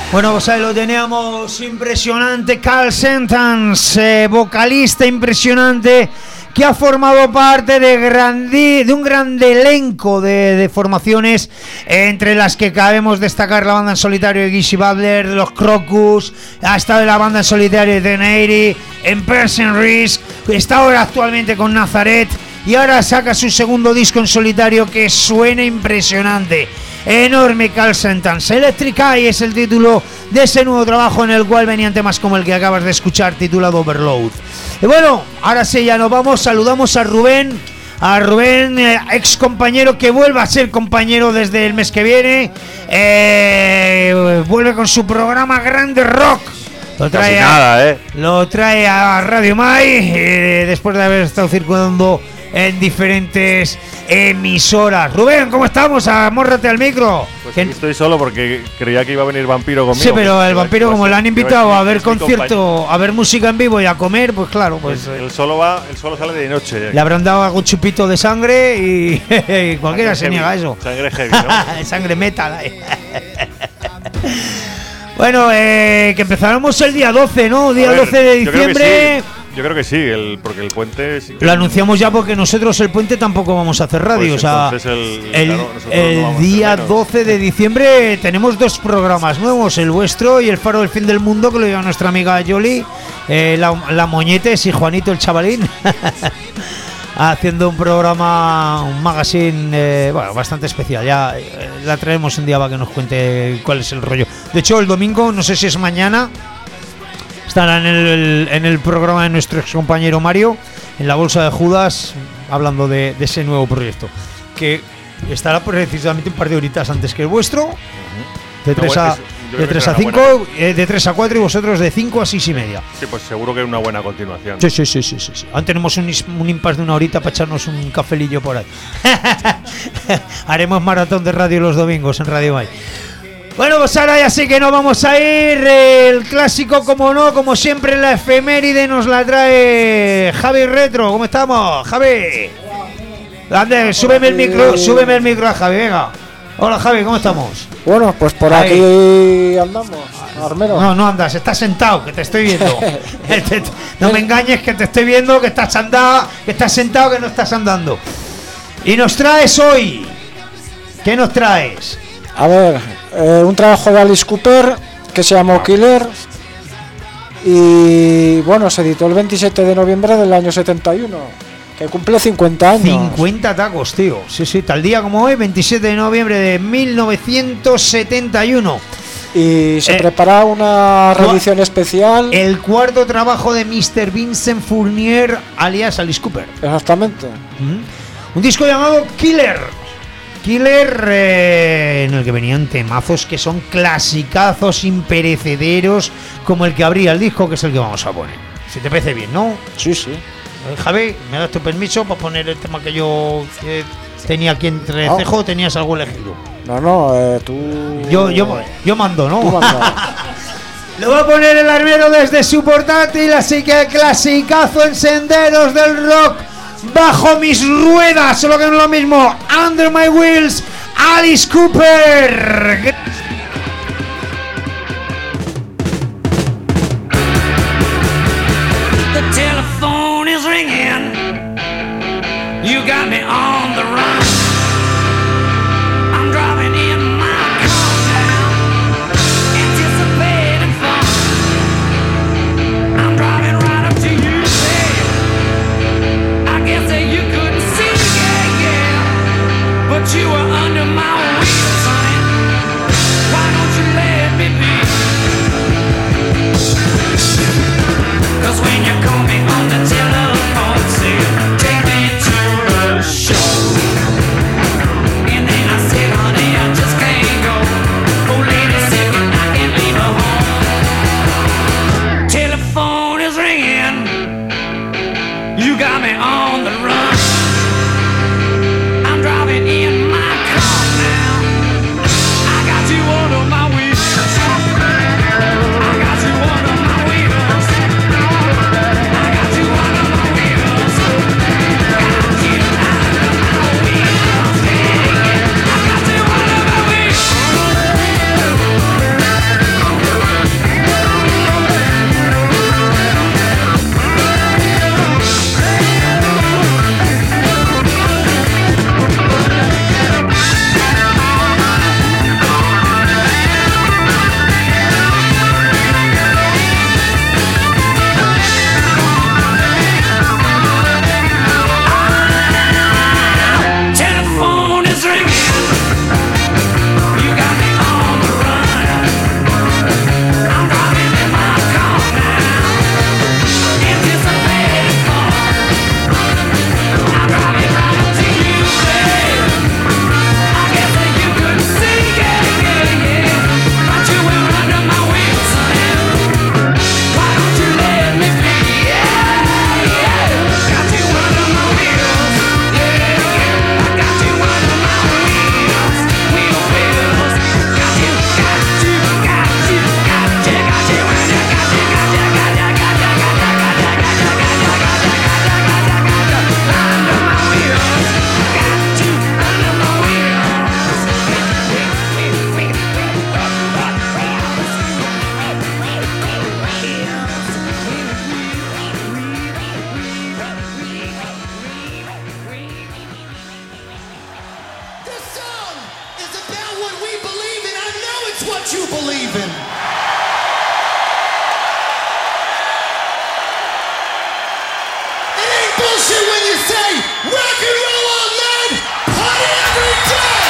Bueno, pues ahí lo teníamos, impresionante, Carl Sentence, eh, vocalista impresionante, que ha formado parte de, grandi, de un gran elenco de, de formaciones, entre las que cabemos destacar la banda en solitario de Geezy Butler, de los Crocus, ha estado en la banda en solitario de The Navy, en Person Risk, está ahora actualmente con Nazareth, y ahora saca su segundo disco en solitario que suena impresionante. Enorme Carl Sentence. Electric Eye es el título de ese nuevo trabajo, en el cual venían temas como el que acabas de escuchar, titulado Overload. Y bueno, ahora sí, ya nos vamos. Saludamos a Rubén, a Rubén, eh, ex compañero, que vuelve a ser compañero desde el mes que viene. Eh, vuelve con su programa Grande Rock. Lo trae, Casi nada, ¿eh? Lo trae a Radio Mai, eh, después de haber estado circulando en diferentes emisoras. Rubén, ¿cómo estamos? Amórrate al micro. Pues que... estoy solo porque creía que iba a venir Vampiro conmigo. Sí, pero el que Vampiro, va, como va, le han que invitado va, a ver es mi concierto, compañero. a ver música en vivo y a comer, pues claro, pues Pues él solo va, él solo sale de noche. le habrán dado algún chupito de sangre y, y cualquiera Sangre se heavy, niega a eso. Sangre heavy, ¿no? Sangre metal. Bueno, eh, que empezaremos el día doce, ¿no? Día A ver, doce de yo creo que diciembre. sí, Yo creo que sí, el, porque el puente... Sí que- Lo anunciamos ya, porque nosotros el puente tampoco vamos a hacer radio. Pues o sea, entonces el- el, claro, nosotros el no vamos a día hacer menos. doce de diciembre tenemos dos programas nuevos, el vuestro y el Faro del Fin del Mundo, que lo lleva nuestra amiga Yoli, eh, la, la Moñetes y Juanito el chavalín. Haciendo un programa, un magazine, eh, bueno, bastante especial. Ya eh, la traemos un día para que nos cuente cuál es el rollo. De hecho, el domingo, no sé si es mañana, estará en el, en el programa de nuestro ex compañero Mario, en la Bolsa de Judas, hablando de, de ese nuevo proyecto, que estará precisamente un par de horitas antes que el vuestro, de tres Una a, buena- es- yo de creo que tres a será una cinco, eh, de tres a cuatro, y vosotros de cinco a seis y media. Sí, pues seguro que es una buena continuación. Sí, sí, sí, sí, sí, sí. Aún tenemos un, is- un impasse de una horita para echarnos un cafelillo por ahí. Haremos maratón de radio los domingos en Radio Bay. Bueno, pues ahora ya sí que no vamos a ir. El clásico, como no, como siempre, la efeméride nos la trae Javi Retro. ¿Cómo estamos, Javi? Ande, súbeme el micro, súbeme el micro a Javi, venga. Hola, Javi, ¿cómo estamos? Bueno, pues por Ahí. aquí andamos, Armero. No, no andas, estás sentado, que te estoy viendo. No me engañes, que te estoy viendo, que estás andado, que estás sentado, que no estás andando. Y nos traes hoy. ¿Qué nos traes? A ver, eh, un trabajo de Alice Cooper que se llamó Killer. Y bueno, se editó el veintisiete de noviembre del año setenta y uno. Que cumple cincuenta años. cincuenta tacos, tío. Sí, sí, tal día como hoy, veintisiete de noviembre de mil novecientos setenta y uno. Y se Eh, prepara una reedición especial. El cuarto trabajo de mister Vincent Fournier, alias Alice Cooper. Exactamente. ¿Mm? Un disco llamado Killer. Killer, eh, en el que venían temazos que son clasicazos imperecederos, como el que abría el disco, que es el que vamos a poner. Si te parece bien, ¿no? Sí, sí. Eh, Javi, ¿me das tu permiso para poner el tema que yo eh, tenía aquí entre No. cejo o tenías algo elegido? No, no, eh, tú. Yo, yo, yo mando, ¿no? Tú mandas. Le voy a poner el armero desde su portátil, así que clasicazo en senderos del rock. Bajo mis ruedas, solo que no es lo mismo. Under my wheels, Alice Cooper. The telephone is ringing. You got me on the run. I'm driving in my car now, anticipating fun. I'm driving right up to you, babe. I guess that you couldn't see, yeah, yeah, but you were under my wheels, honey. Why don't you let me be? 'Cause when you call me on the telephone, say, take me to the show. And then I said, honey, I just can't go. Oh, lady said, I can't leave her home. Telephone is ringing. You got me on the run. I'm driving in my car now. I got you under my wheels. I got you under my wheels. I got you under my wheels. Got you under my wheels. Yeah, yeah. I got you under my wheels. believe in? It ain't bullshit when you say rock and roll all night, party every day.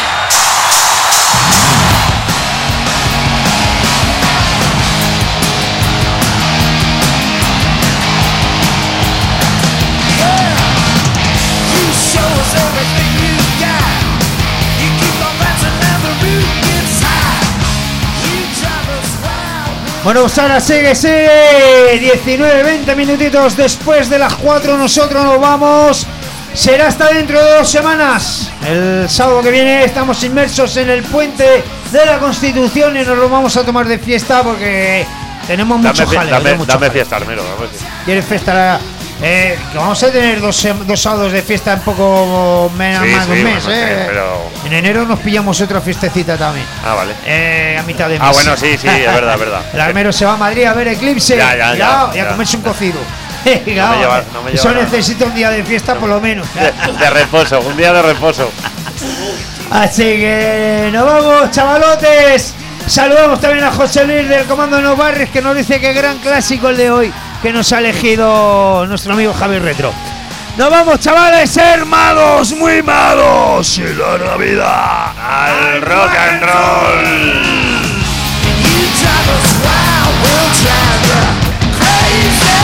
Yeah, you show us everything you got. You keep on dancing and the roof gets high. You drive us wild. Bueno, pues ahora sigue, sigue. diecinueve, veinte minutitos después de las cuatro. Nosotros nos vamos. Será hasta dentro de dos semanas. El sábado que viene estamos inmersos en el puente de la Constitución y nos lo vamos a tomar de fiesta porque tenemos mucho Dame, jaleo. dame, tenemos mucho dame jaleo. fiesta, Armero. Dame fiesta. ¿Quieres fiesta? Eh, que vamos a tener dos, sem- dos sábados de fiesta en poco menos Sí, más de un sí, mes. bueno, eh. sí, pero- En enero nos pillamos otra fiestecita también. Ah, vale. Eh, a mitad de mes. Ah, bueno, sí, sí, es verdad, es verdad. El armero se va a Madrid a ver Eclipse. Ya, ya, ya, Cuidado, y a ya. comerse un cocido. No me lleva- no me Eso lleva nada. necesita un día de fiesta por lo menos. De, de reposo, un día de reposo. Así que nos vamos, chavalotes. Saludamos también a José Luis del Comando No Barres, que nos dice que gran clásico el de hoy que nos ha elegido nuestro amigo Javi Retro. Nos vamos, chavales, ser malos, muy malos. Y la Navidad al rock and roll. You drive us wild, we'll drive you crazy.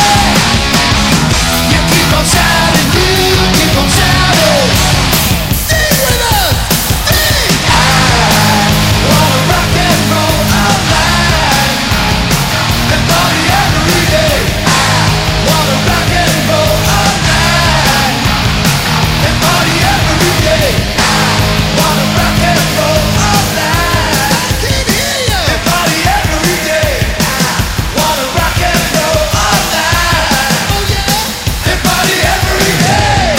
You keep on shouting, you keep on shouting. Sing with us, sing. I wanna rock and roll all night and party every day. I wanna rock and roll all night and party every day. I wanna rock and roll all night. Can't hear you. And party every day. I wanna rock and roll all night. Oh yeah. And party every day.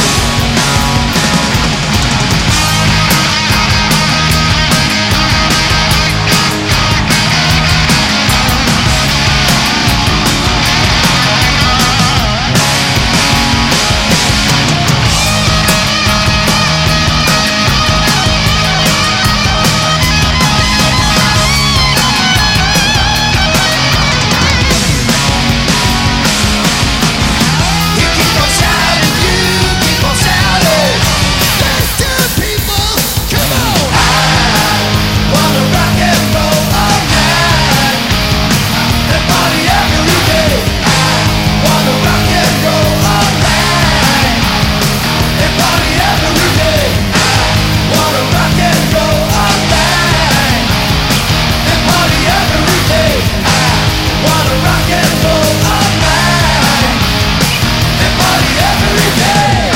You keep on shouting, you keep on shouting. Dance to the people, come on. I wanna rock and roll all night and party every day. I wanna rock and roll all night and party every day. I wanna rock and roll all night and party every day. I wanna rock and roll all night and party every day.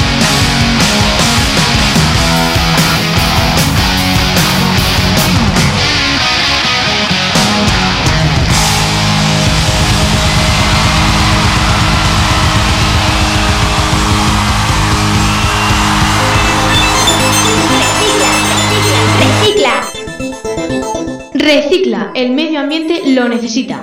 Recicla. Recicla, el medio ambiente lo necesita.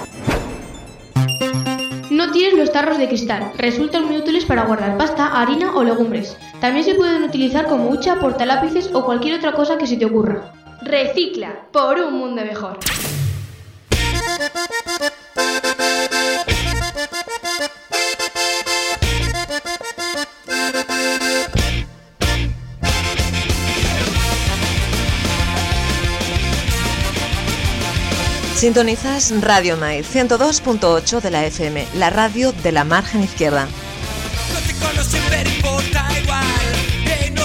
No tires los tarros de cristal, resultan muy útiles para guardar pasta, harina o legumbres. También se pueden utilizar como hucha, portalápices o cualquier otra cosa que se te ocurra. Recicla, por un mundo mejor. Sintonizas Radio Maíz ciento dos punto ocho de la F M, la radio de la margen izquierda. Los iconos siempre importa igual, que no